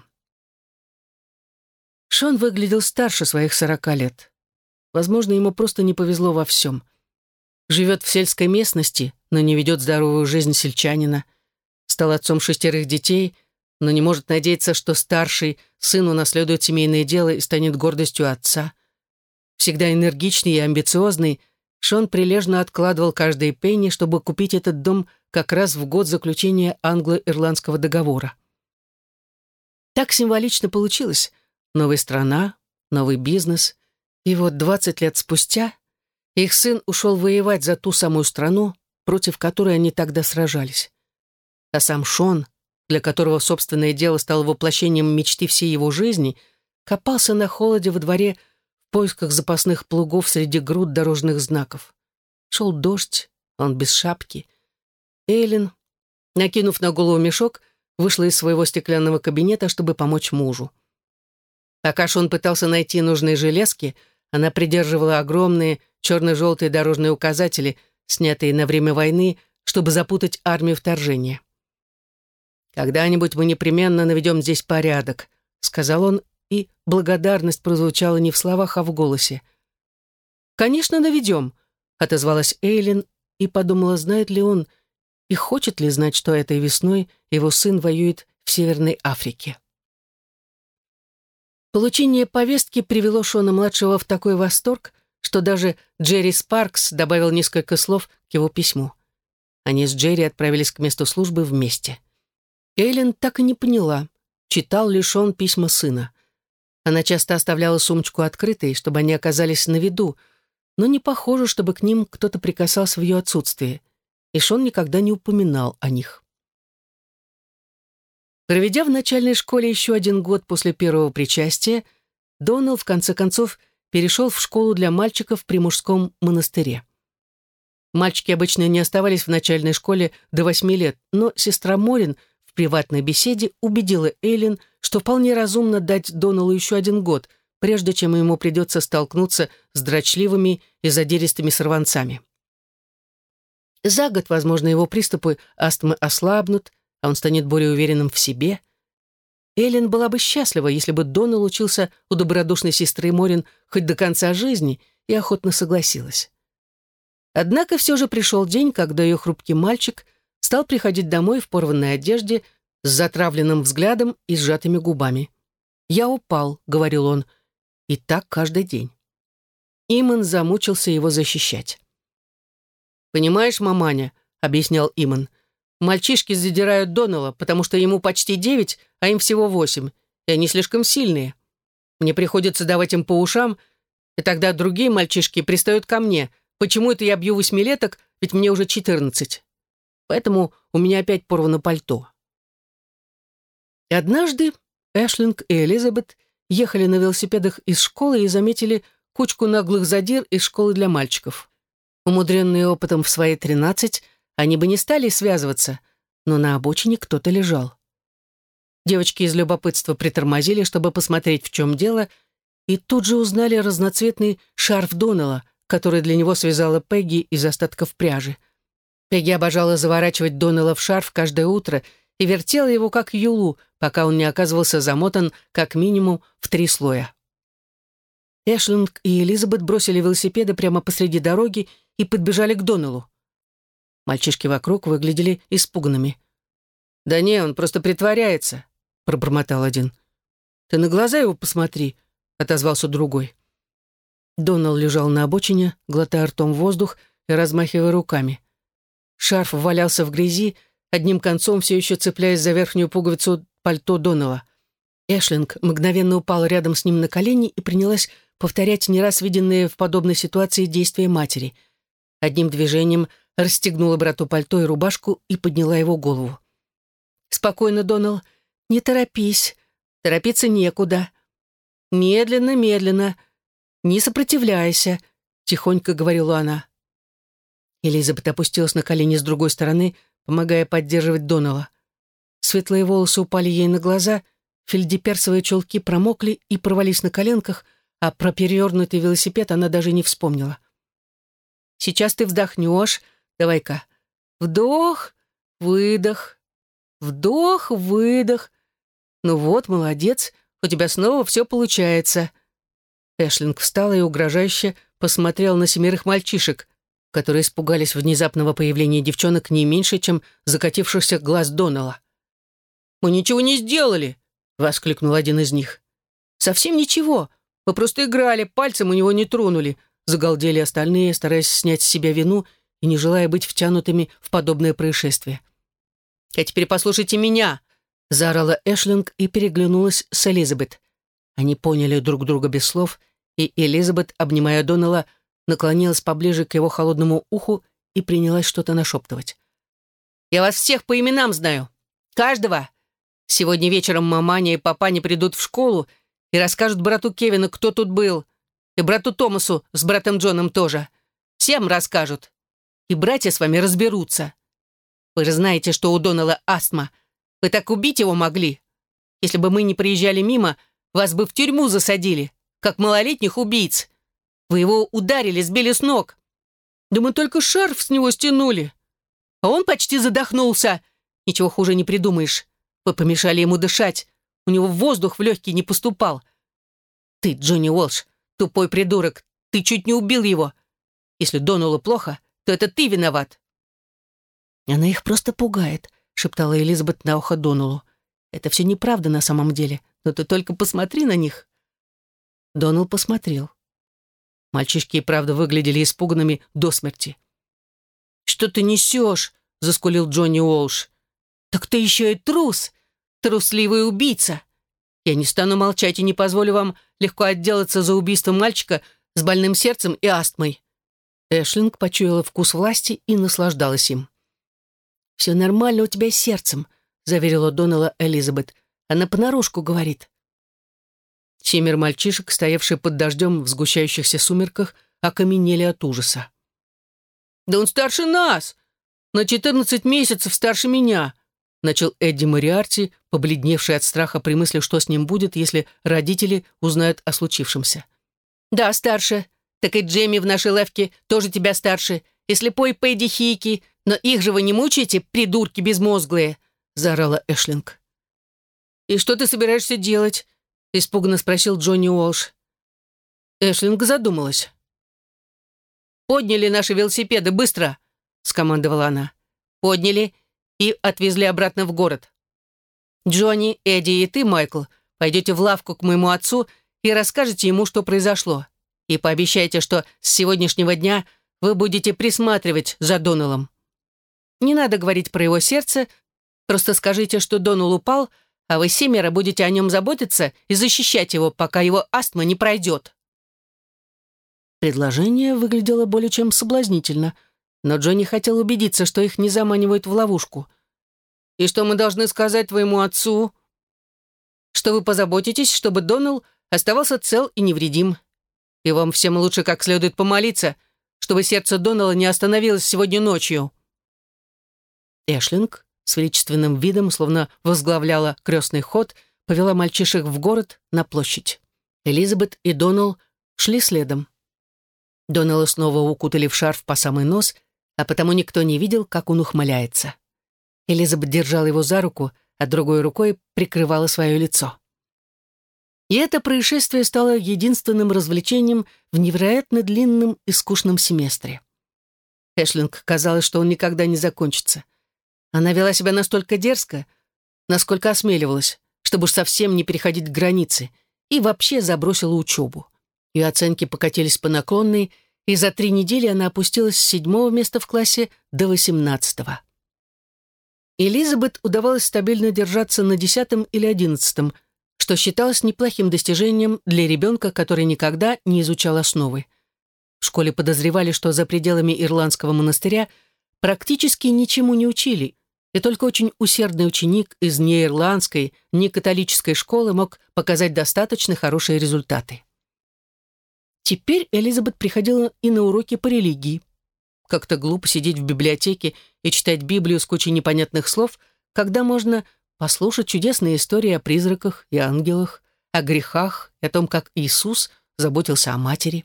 Шон выглядел старше своих 40 лет. Возможно, ему просто не повезло во всем. Живет в сельской местности, но не ведет здоровую жизнь сельчанина. Стал отцом 6 детей, но не может надеяться, что старший сын унаследует семейное дело и станет гордостью отца. Всегда энергичный и амбициозный, Шон прилежно откладывал каждый пенни, чтобы купить этот дом как раз в год заключения англо-ирландского договора. Так символично получилось. Новая страна, новый бизнес. И вот 20 лет спустя их сын ушел воевать за ту самую страну, против которой они тогда сражались. А сам Шон, для которого собственное дело стало воплощением мечты всей его жизни, копался на холоде во дворе в поисках запасных плугов среди груд дорожных знаков. Шел дождь, он без шапки. Эйлин, накинув на голову мешок, вышла из своего стеклянного кабинета, чтобы помочь мужу. Пока Шон пытался найти нужные железки, она придерживала огромные черно-желтые дорожные указатели, снятые на время войны, чтобы запутать армию вторжения. «Когда-нибудь мы непременно наведем здесь порядок», — сказал он и благодарность прозвучала не в словах, а в голосе. «Конечно, наведем», — отозвалась Эйлин и подумала, знает ли он и хочет ли знать, что этой весной его сын воюет в Северной Африке. Получение повестки привело Шона-младшего в такой восторг, что даже Джерри Спаркс добавил несколько слов к его письму. Они с Джерри отправились к месту службы вместе. Эйлин так и не поняла, читал ли Шон письма сына. Она часто оставляла сумочку открытой, чтобы они оказались на виду, но не похоже, чтобы к ним кто-то прикасался в ее отсутствие, и Шон никогда не упоминал о них. Проведя в начальной школе еще 1 год после первого причастия, Доналл, в конце концов, перешел в школу для мальчиков при мужском монастыре. Мальчики обычно не оставались в начальной школе до 8 лет, но сестра Морин в приватной беседе убедила Эйлин, что вполне разумно дать Доналлу еще 1 год, прежде чем ему придется столкнуться с дрочливыми и задиристыми сорванцами. За год, возможно, его приступы астмы ослабнут, а он станет более уверенным в себе. Эйлин была бы счастлива, если бы Доналл учился у добродушной сестры Морин хоть до конца жизни, и охотно согласилась. Однако все же пришел день, когда ее хрупкий мальчик стал приходить домой в порванной одежде, с затравленным взглядом и сжатыми губами. «Я упал», — говорил он, — и так каждый день. Иман замучился его защищать. «Понимаешь, маманя», — объяснял Иман, — «мальчишки задирают Доналла, потому что ему почти 9, а им всего 8, и они слишком сильные. Мне приходится давать им по ушам, и тогда другие мальчишки пристают ко мне. Почему это я бью 8-леток, ведь мне уже 14. Поэтому у меня опять порвано пальто». И однажды Эшлинг и Элизабет ехали на велосипедах из школы и заметили кучку наглых задир из школы для мальчиков. Умудренные опытом в свои 13, они бы не стали связываться, но на обочине кто-то лежал. Девочки из любопытства притормозили, чтобы посмотреть, в чем дело, и тут же узнали разноцветный шарф Доналла, который для него связала Пегги из остатков пряжи. Пегги обожала заворачивать Доналла в шарф каждое утро и вертела его как юлу, пока он не оказывался замотан как минимум в 3 слоя. Эшлинг и Элизабет бросили велосипеды прямо посреди дороги и подбежали к Доналлу. Мальчишки вокруг выглядели испуганными. «Да не, он просто притворяется», — пробормотал один. «Ты на глаза его посмотри», — отозвался другой. Доналл лежал на обочине, глотая ртом воздух и размахивая руками. Шарф валялся в грязи, одним концом все еще цепляясь за верхнюю пуговицу пальто Доналла. Эшлинг мгновенно упала рядом с ним на колени и принялась повторять не раз виденные в подобной ситуации действия матери. Одним движением расстегнула брату пальто и рубашку и подняла его голову. «Спокойно, Доналл, не торопись, торопиться некуда. Медленно, медленно, не сопротивляйся», — тихонько говорила она. Элизабет опустилась на колени с другой стороны, помогая поддерживать Доналла. Светлые волосы упали ей на глаза, фельдеперсовые чулки промокли и порвались на коленках, а про перевернутый велосипед она даже не вспомнила. «Сейчас ты вздохнешь. Давай-ка. Вдох, выдох. Вдох, выдох. Ну вот, молодец, у тебя снова все получается». Эшлинг встала и угрожающе посмотрел на 7 мальчишек, которые испугались внезапного появления девчонок не меньше, чем закатившихся глаз Доналла. «Мы ничего не сделали!» — воскликнул один из них. «Совсем ничего. Мы просто играли, пальцем у него не тронули», — загалдели остальные, стараясь снять с себя вину и не желая быть втянутыми в подобное происшествие. «А теперь послушайте меня!» — заорала Эшлинг и переглянулась с Элизабет. Они поняли друг друга без слов, и Элизабет, обнимая Доналла, наклонилась поближе к его холодному уху и принялась что-то нашептывать. «Я вас всех по именам знаю. Каждого. Сегодня вечером маманя и папаня придут в школу и расскажут брату Кевину, кто тут был, и брату Томасу с братом Джоном тоже. Всем расскажут. И братья с вами разберутся. Вы же знаете, что у Доналла астма. Вы так убить его могли. Если бы мы не приезжали мимо, вас бы в тюрьму засадили, как малолетних убийц. Вы его ударили, сбили с ног. Да мы только шарф с него стянули. А он почти задохнулся. Ничего хуже не придумаешь. Вы помешали ему дышать. У него воздух в легкие не поступал. Ты, Джонни Уолш, тупой придурок, ты чуть не убил его. Если Доналу плохо, то это ты виноват». «Она их просто пугает», — шептала Элизабет на ухо Доналу. «Это все неправда на самом деле, но ты только посмотри на них». Донал посмотрел. Мальчишки и правда выглядели испуганными до смерти. «Что ты несешь?» — заскулил Джонни Уолш. «Так ты еще и трус! Трусливый убийца! Я не стану молчать и не позволю вам легко отделаться за убийство мальчика с больным сердцем и астмой». Эшлинг почуяла вкус власти и наслаждалась им. «Все нормально у тебя с сердцем», — заверила Донала Элизабет. «Она понарошку говорит». 7 мальчишек, стоявшие под дождем в сгущающихся сумерках, окаменели от ужаса. «Да он старше нас! На 14 месяцев старше меня!» — начал Эдди Мориарти, побледневший от страха при мысли, что с ним будет, если родители узнают о случившемся. «Да, старше. Так и Джейми в нашей лавке тоже тебя старше. И слепой Пэдди Хики. Но их же вы не мучаете, придурки безмозглые!» — заорала Эшлинг. «И что ты собираешься делать?» — испуганно спросил Джонни Уолш. Эшлинг задумалась. «Подняли наши велосипеды, быстро!» — скомандовала она. «Подняли и отвезли обратно в город. Джонни, Эдди и ты, Майкл, пойдете в лавку к моему отцу и расскажете ему, что произошло. И пообещайте, что с сегодняшнего дня вы будете присматривать за Доналом. Не надо говорить про его сердце, просто скажите, что Донал упал, а вы 7 будете о нем заботиться и защищать его, пока его астма не пройдет». Предложение выглядело более чем соблазнительно, но Джонни хотел убедиться, что их не заманивают в ловушку. «И что мы должны сказать твоему отцу?» «Что вы позаботитесь, чтобы Донал оставался цел и невредим. И вам всем лучше как следует помолиться, чтобы сердце Донала не остановилось сегодня ночью». Эшлинг с величественным видом, словно возглавляла крестный ход, повела мальчишек в город на площадь. Элизабет и Донал шли следом. Донала снова укутали в шарф по самый нос, а потому никто не видел, как он ухмыляется. Элизабет держала его за руку, а другой рукой прикрывала свое лицо. И это происшествие стало единственным развлечением в невероятно длинном и скучном семестре. Эшлинг казалось, что он никогда не закончится. Она вела себя настолько дерзко, насколько осмеливалась, чтобы уж совсем не переходить границы, и вообще забросила учебу. Ее оценки покатились по наклонной, и за 3 недели она опустилась с 7-го места в классе до 18-го. Элизабет удавалось стабильно держаться на 10-м или 11-м, что считалось неплохим достижением для ребенка, который никогда не изучал основы. В школе подозревали, что за пределами ирландского монастыря практически ничему не учили, и только очень усердный ученик из неирландской, некатолической школы мог показать достаточно хорошие результаты. Теперь Элизабет приходила и на уроки по религии. Как-то глупо сидеть в библиотеке и читать Библию с кучей непонятных слов, когда можно послушать чудесные истории о призраках и ангелах, о грехах и о том, как Иисус заботился о матери.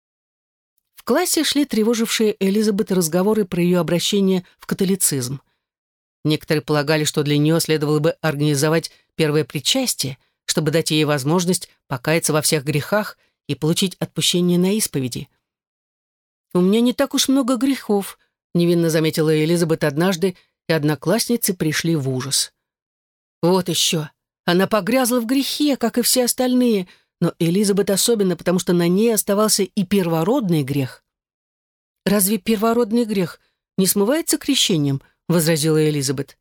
В классе шли тревожившие Элизабет разговоры про ее обращение в католицизм. Некоторые полагали, что для нее следовало бы организовать первое причастие, чтобы дать ей возможность покаяться во всех грехах и получить отпущение на исповеди. «У меня не так уж много грехов», — невинно заметила Элизабет однажды, и одноклассницы пришли в ужас. Вот еще. Она погрязла в грехе, как и все остальные, но Элизабет особенно, потому что на ней оставался и первородный грех. «Разве первородный грех не смывается крещением?» — возразила Элизабет.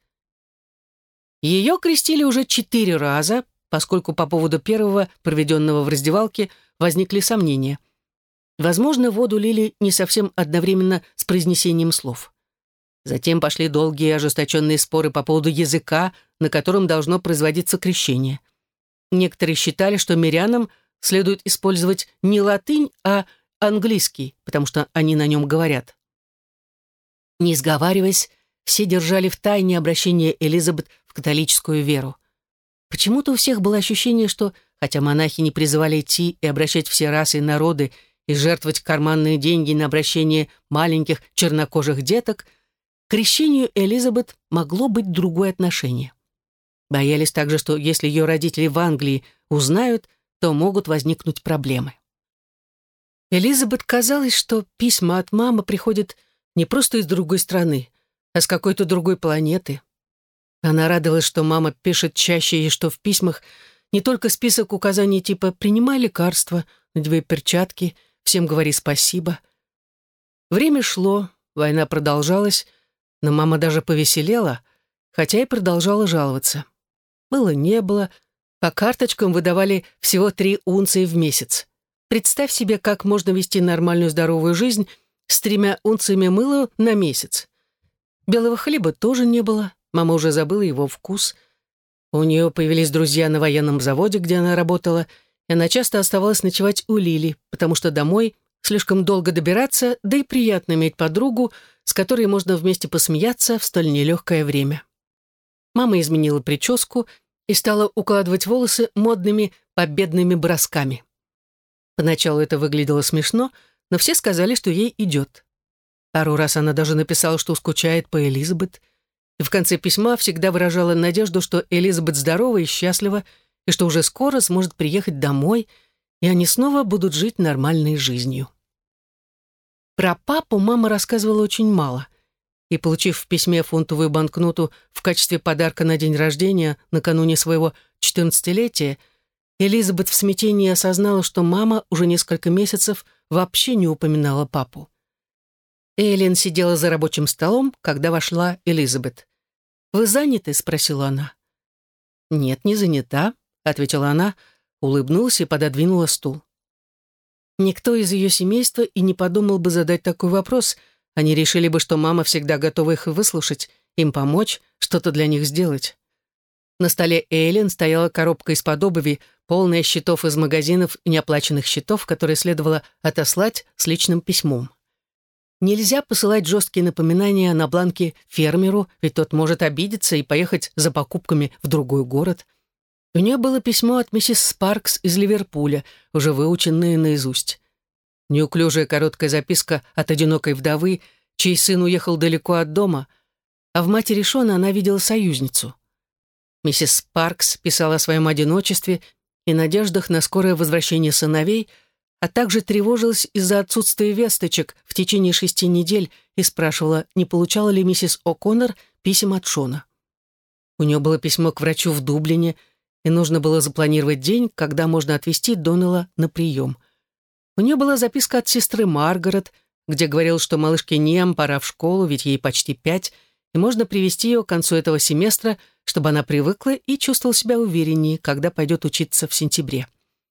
Ее крестили уже 4 раза, поскольку по поводу первого, проведенного в раздевалке, возникли сомнения. Возможно, воду лили не совсем одновременно с произнесением слов. Затем пошли долгие ожесточенные споры по поводу языка, на котором должно производиться крещение. Некоторые считали, что мирянам следует использовать не латынь, а английский, потому что они на нем говорят. Не сговариваясь, все держали в тайне обращение Элизабет в католическую веру. Почему-то у всех было ощущение, что, хотя монахи не призывали идти и обращать все расы и народы и жертвовать карманные деньги на обращение маленьких чернокожих деток, к крещению Элизабет могло быть другое отношение. Боялись также, что если ее родители в Англии узнают, то могут возникнуть проблемы. Элизабет казалось, что письма от мамы приходят не просто из другой страны, а с какой-то другой планеты. Она радовалась, что мама пишет чаще, и что в письмах не только список указаний типа «принимай лекарства», «надевай перчатки», «всем говори спасибо». Время шло, война продолжалась, но мама даже повеселела, хотя и продолжала жаловаться. Было не было, по карточкам выдавали всего 3 унции в месяц. Представь себе, как можно вести нормальную здоровую жизнь с 3 унциями мыла на месяц. Белого хлеба тоже не было, мама уже забыла его вкус. У нее появились друзья на военном заводе, где она работала, и она часто оставалась ночевать у Лили, потому что домой слишком долго добираться, да и приятно иметь подругу, с которой можно вместе посмеяться в столь нелегкое время. Мама изменила прическу и стала укладывать волосы модными победными бросками. Поначалу это выглядело смешно, но все сказали, что ей идет. Пару раз она даже написала, что скучает по Элизабет, и в конце письма всегда выражала надежду, что Элизабет здорова и счастлива, и что уже скоро сможет приехать домой, и они снова будут жить нормальной жизнью. Про папу мама рассказывала очень мало, и, получив в письме фунтовую банкноту в качестве подарка на день рождения накануне своего 14-летия, Элизабет в смятении осознала, что мама уже несколько месяцев вообще не упоминала папу. Эллен сидела за рабочим столом, когда вошла Элизабет. «Вы заняты?» — спросила она. «Нет, не занята», — ответила она, улыбнулась и пододвинула стул. Никто из ее семейства и не подумал бы задать такой вопрос. Они решили бы, что мама всегда готова их выслушать, им помочь, что-то для них сделать. На столе Эллен стояла коробка из-под обуви, полная счетов из магазинов и неоплаченных счетов, которые следовало отослать с личным письмом. Нельзя посылать жесткие напоминания на бланке фермеру, ведь тот может обидеться и поехать за покупками в другой город. У нее было письмо от миссис Спаркс из Ливерпуля, уже выученное наизусть. Неуклюжая короткая записка от одинокой вдовы, чей сын уехал далеко от дома, а в матери Шона она видела союзницу. Миссис Спаркс писала о своем одиночестве и надеждах на скорое возвращение сыновей, а также тревожилась из-за отсутствия весточек в течение 6 недель и спрашивала, не получала ли миссис О'Коннор писем от Шона. У нее было письмо к врачу в Дублине, и нужно было запланировать день, когда можно отвезти Доннелла на прием. У нее была записка от сестры Маргарет, где говорил, что малышке Ниам пора в школу, ведь ей почти 5, и можно привести ее к концу этого семестра, чтобы она привыкла и чувствовала себя увереннее, когда пойдет учиться в сентябре.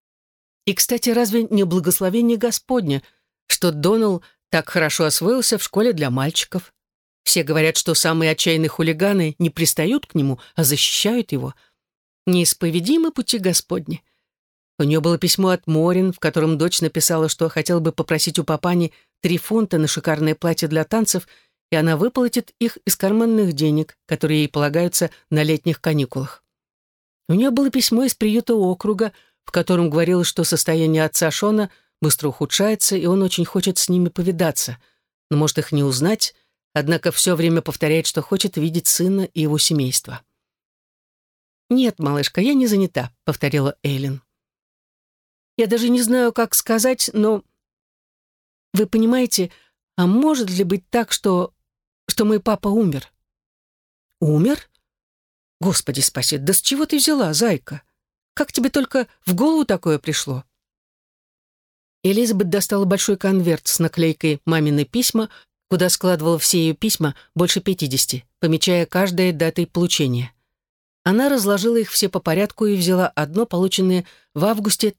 И, кстати, разве не благословение Господне, что Доннелл так хорошо освоился в школе для мальчиков? Все говорят, что самые отчаянные хулиганы не пристают к нему, а защищают его. Неисповедимы пути Господни. У нее было письмо от Морин, в котором дочь написала, что хотела бы попросить у папани 3 фунта на шикарное платье для танцев, и она выплатит их из карманных денег, которые ей полагаются на летних каникулах. У нее было письмо из приюта округа, в котором говорилось, что состояние отца Шона быстро ухудшается, и он очень хочет с ними повидаться, но может их не узнать, однако все время повторяет, что хочет видеть сына и его семейство. «Нет, малышка, я не занята», — повторила Эллен. «Я даже не знаю, как сказать, но... Вы понимаете, а может ли быть так, что мой папа умер?» «Умер? Господи спаси, да с чего ты взяла, зайка? Как тебе только в голову такое пришло?» Элизабет достала большой конверт с наклейкой «Мамины письма», куда складывала все ее письма, больше 50, помечая каждое датой получения. Она разложила их все по порядку и взяла одно, полученное в августе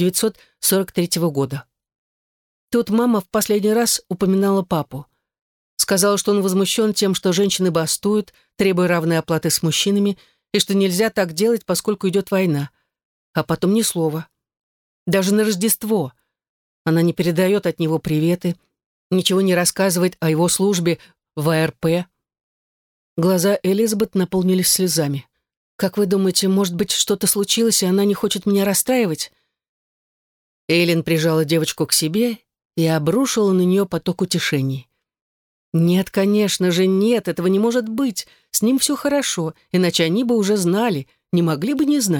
1943 года. Тут мама в последний раз упоминала папу. Сказала, что он возмущен тем, что женщины бастуют, требуя равной оплаты с мужчинами, и что нельзя так делать, поскольку идет война. А потом ни слова. Даже на Рождество. Она не передает от него приветы, ничего не рассказывает о его службе в АРП. Глаза Элизабет наполнились слезами. «Как вы думаете, может быть, что-то случилось, и она не хочет меня расстраивать?» Эллен прижала девочку к себе и обрушила на нее поток утешений. «Нет, конечно же, нет, этого не может быть. С ним все хорошо, иначе они бы уже знали, не могли бы не знать.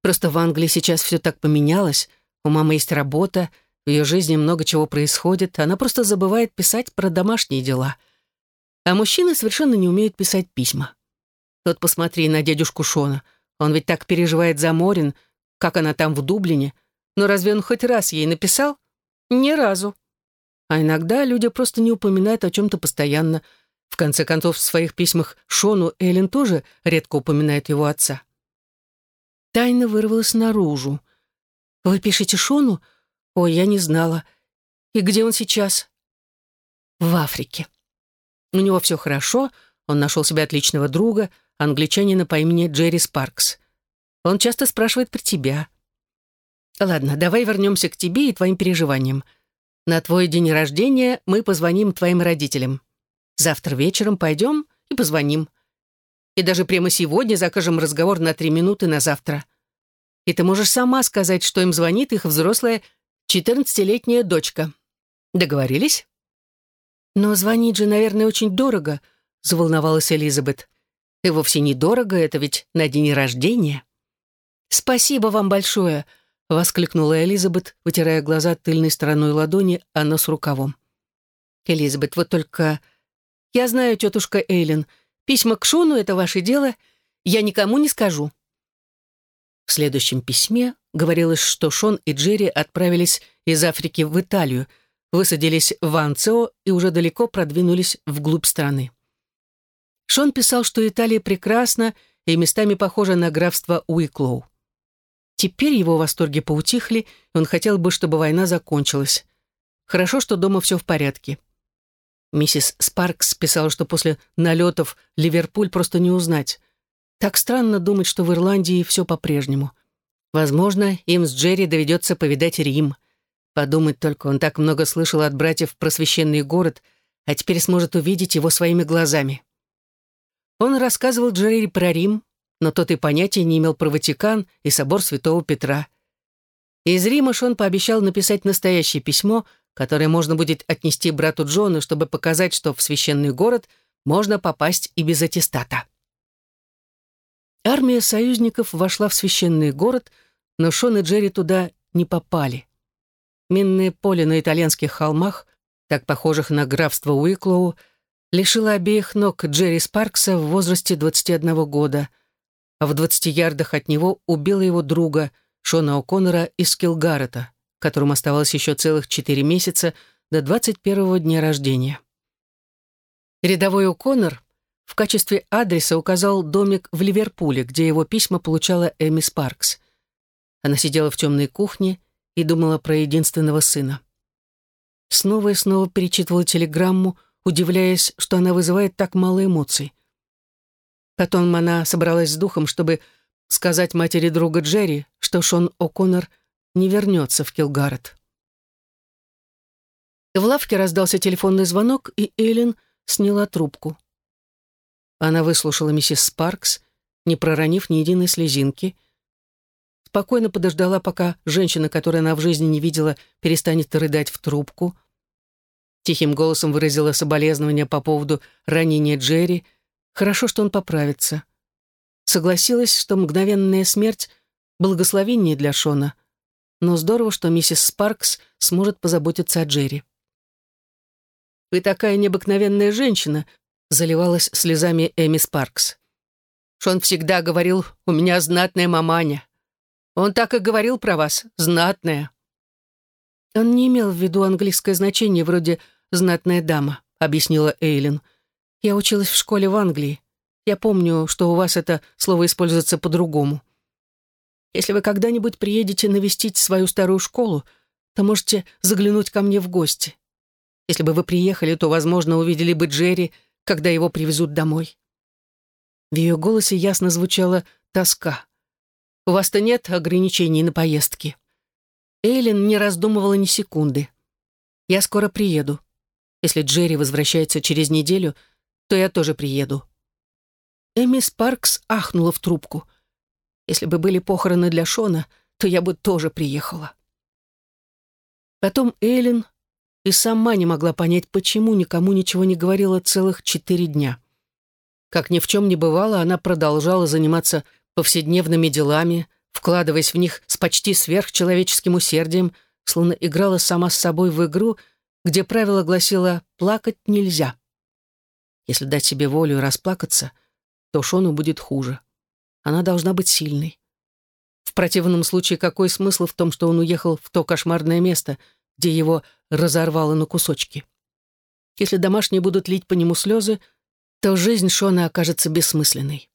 Просто в Англии сейчас все так поменялось. У мамы есть работа, в ее жизни много чего происходит. Она просто забывает писать про домашние дела. А мужчины совершенно не умеют писать письма. Вот посмотри на дядюшку Шона. Он ведь так переживает за Морин, как она там в Дублине. Но разве он хоть раз ей написал? Ни разу. А иногда люди просто не упоминают о чем-то постоянно. В конце концов, в своих письмах Шону Эллен тоже редко упоминает его отца. Тайна вырвалась наружу. «Вы пишете Шону? Ой, я не знала. И где он сейчас?» «В Африке. У него все хорошо, он нашел себе отличного друга, англичанина по имени Джерри Спаркс. Он часто спрашивает про тебя. Ладно, давай вернемся к тебе и твоим переживаниям. На твой день рождения мы позвоним твоим родителям. Завтра вечером пойдем и позвоним. И даже прямо сегодня закажем разговор на 3 минуты на завтра. И ты можешь сама сказать, что им звонит их взрослая 14-летняя дочка. Договорились?» «Но звонить же, наверное, очень дорого», — заволновалась Элизабет. «И вовсе не дорого, это ведь на день рождения». «Спасибо вам большое», — воскликнула Элизабет, вытирая глаза тыльной стороной ладони, а нос рукавом. «Элизабет, вот только... Я знаю, тетушка Эйлин, письма к Шону — это ваше дело, я никому не скажу». В следующем письме говорилось, что Шон и Джерри отправились из Африки в Италию, высадились в Анцео и уже далеко продвинулись вглубь страны. Шон писал, что Италия прекрасна и местами похожа на графство Уиклоу. Теперь его восторги поутихли, и он хотел бы, чтобы война закончилась. Хорошо, что дома все в порядке. Миссис Спаркс писала, что после налетов Ливерпуль просто не узнать. Так странно думать, что в Ирландии все по-прежнему. Возможно, им с Джерри доведется повидать Рим. Подумать только, он так много слышал от братьев про священный город, а теперь сможет увидеть его своими глазами. Он рассказывал Джерри про Рим, но тот и понятия не имел про Ватикан и собор Святого Петра. Из Рима Шон пообещал написать настоящее письмо, которое можно будет отнести брату Джону, чтобы показать, что в священный город можно попасть и без аттестата. Армия союзников вошла в священный город, но Шон и Джерри туда не попали. Минное поле на итальянских холмах, так похожих на графство Уиклоу, лишило обеих ног Джерри Спаркса в возрасте 21 года, а в 20 ярдах от него убило его друга Шона О'Коннора из Килгарета, которому оставалось еще целых 4 месяца до 21-го дня рождения. Рядовой О'Коннор в качестве адреса указал домик в Ливерпуле, где его письма получала Эми Спаркс. Она сидела в темной кухне и думала про единственного сына. Снова и снова перечитывала телеграмму, удивляясь, что она вызывает так мало эмоций. Потом она собралась с духом, чтобы сказать матери друга Джерри, что Шон О'Коннор не вернется в Килгарет. В лавке раздался телефонный звонок, и Эллен сняла трубку. Она выслушала миссис Спаркс, не проронив ни единой слезинки, спокойно подождала, пока женщина, которую она в жизни не видела, перестанет рыдать в трубку. Тихим голосом выразила соболезнования по поводу ранения Джерри. Хорошо, что он поправится. Согласилась, что мгновенная смерть — благословение для Шона, но здорово, что миссис Спаркс сможет позаботиться о Джерри. «Вы такая необыкновенная женщина», — заливалась слезами Эми Спаркс. «Шон всегда говорил, у меня знатная маманя. Он так и говорил про вас, знатная». «Он не имел в виду английское значение вроде «знатная дама», — объяснила Эйлин. «Я училась в школе в Англии. Я помню, что у вас это слово используется по-другому. Если вы когда-нибудь приедете навестить свою старую школу, то можете заглянуть ко мне в гости. Если бы вы приехали, то, возможно, увидели бы Джерри, когда его привезут домой». В ее голосе ясно звучала тоска. «У вас-то нет ограничений на поездки?» Эйлин не раздумывала ни секунды. «Я скоро приеду. Если Джерри возвращается через неделю, то я тоже приеду». Эми Спаркс ахнула в трубку. «Если бы были похороны для Шона, то я бы тоже приехала». Потом Эйлин и сама не могла понять, почему никому ничего не говорила целых 4 дня. Как ни в чем не бывало, она продолжала заниматься повседневными делами, вкладываясь в них с почти сверхчеловеческим усердием, словно играла сама с собой в игру, где правило гласило «плакать нельзя». Если дать себе волю и расплакаться, то Шону будет хуже. Она должна быть сильной. В противном случае какой смысл в том, что он уехал в то кошмарное место, где его разорвало на кусочки? Если домашние будут лить по нему слезы, то жизнь Шона окажется бессмысленной.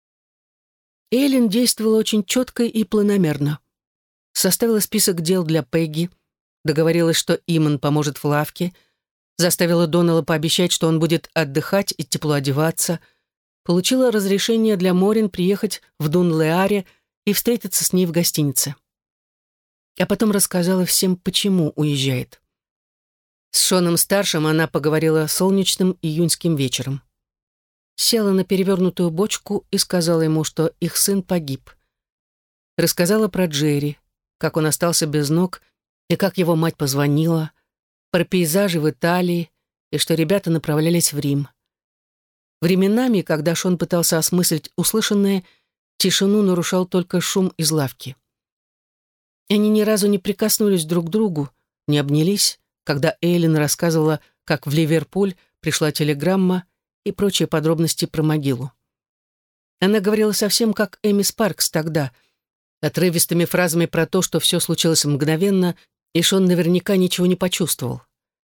Эллен действовала очень четко и планомерно. Составила список дел для Пегги, договорилась, что Иман поможет в лавке, заставила Доннелла пообещать, что он будет отдыхать и тепло одеваться, получила разрешение для Морин приехать в Дунлеаре и встретиться с ней в гостинице. А потом рассказала всем, почему уезжает. С Шоном-старшим она поговорила солнечным июньским вечером. Села на перевернутую бочку и сказала ему, что их сын погиб. Рассказала про Джерри, как он остался без ног и как его мать позвонила, про пейзажи в Италии и что ребята направлялись в Рим. Временами, когда Шон пытался осмыслить услышанное, тишину нарушал только шум из лавки. Они ни разу не прикоснулись друг к другу, не обнялись, когда Эйлин рассказывала, как в Ливерпуль пришла телеграмма и прочие подробности про могилу. Она говорила совсем как Эми Спаркс тогда, отрывистыми фразами про то, что все случилось мгновенно, и Шон наверняка ничего не почувствовал.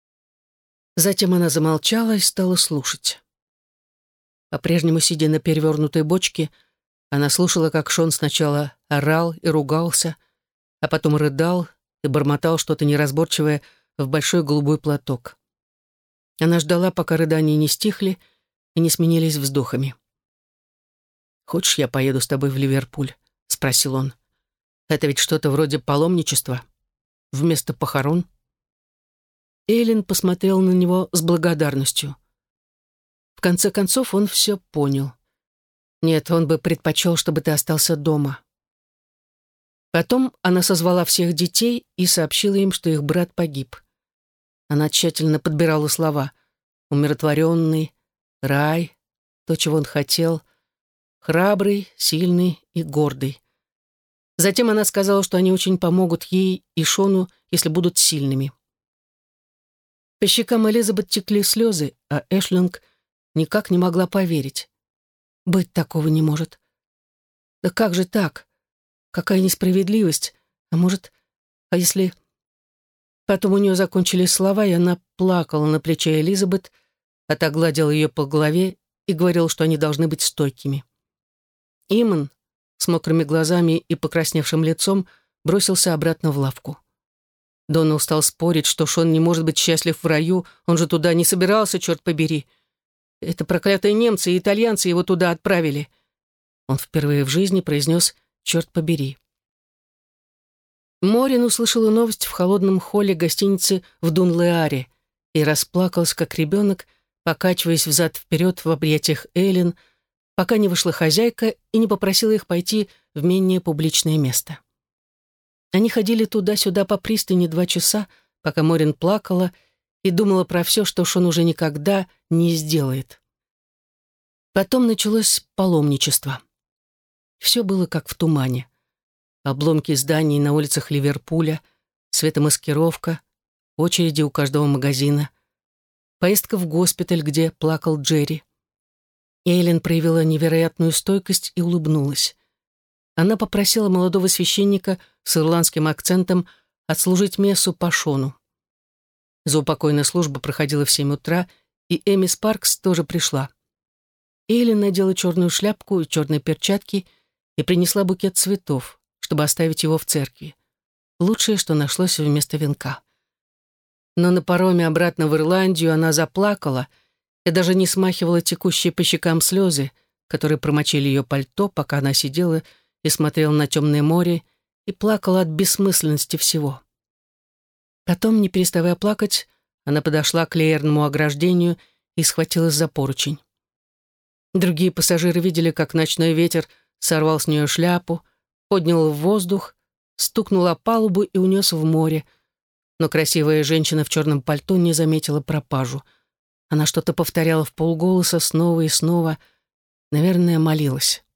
Затем она замолчала и стала слушать. По-прежнему, сидя на перевернутой бочке, она слушала, как Шон сначала орал и ругался, а потом рыдал и бормотал что-то неразборчивое в большой голубой платок. Она ждала, пока рыдания не стихли и не сменились вздохами. «Хочешь, я поеду с тобой в Ливерпуль?» — спросил он. «Это ведь что-то вроде паломничества. Вместо похорон». Эйлин посмотрел на него с благодарностью. В конце концов, он все понял. Нет, он бы предпочел, чтобы ты остался дома. Потом она созвала всех детей и сообщила им, что их брат погиб. Она тщательно подбирала слова. Умиротворенный, рай, то, чего он хотел, храбрый, сильный и гордый. Затем она сказала, что они очень помогут ей и Шону, если будут сильными. По щекам Элизабет текли слезы, а Эшлинг никак не могла поверить. Быть такого не может. Да как же так? Какая несправедливость? А если... Потом у нее закончились слова, и она плакала на плече Элизабет, а та гладила ее по голове и говорила, что они должны быть стойкими. Иман с мокрыми глазами и покрасневшим лицом бросился обратно в лавку. Доннелл стал спорить, что Шон не может быть счастлив в раю, он же туда не собирался, черт побери. Это проклятые немцы и итальянцы его туда отправили. Он впервые в жизни произнес «черт побери». Морин услышала новость в холодном холле гостиницы в Дунлеаре и расплакалась, как ребенок, покачиваясь взад-вперед в объятиях Эллен, пока не вышла хозяйка и не попросила их пойти в менее публичное место. Они ходили туда-сюда по пристани 2 часа, пока Морин плакала и думала про все, что Шон уже никогда не сделает. Потом началось паломничество. Все было как в тумане. Обломки зданий на улицах Ливерпуля, светомаскировка, очереди у каждого магазина, поездка в госпиталь, где плакал Джерри. Эйлин проявила невероятную стойкость и улыбнулась. Она попросила молодого священника с ирландским акцентом отслужить мессу по Шону. Заупокойная служба проходила в 7 утра, и Эми Спаркс тоже пришла. Эйлин надела черную шляпку и черные перчатки и принесла букет цветов, чтобы оставить его в церкви. Лучшее, что нашлось вместо венка. Но на пароме обратно в Ирландию она заплакала и даже не смахивала текущие по щекам слезы, которые промочили ее пальто, пока она сидела и смотрела на темное море и плакала от бессмысленности всего. Потом, не переставая плакать, она подошла к леерному ограждению и схватилась за поручень. Другие пассажиры видели, как ночной ветер сорвал с нее шляпу, поднял в воздух, стукнул о палубу и унес в море. Но красивая женщина в черном пальто не заметила пропажу. Она что-то повторяла вполголоса снова и снова, наверное, молилась.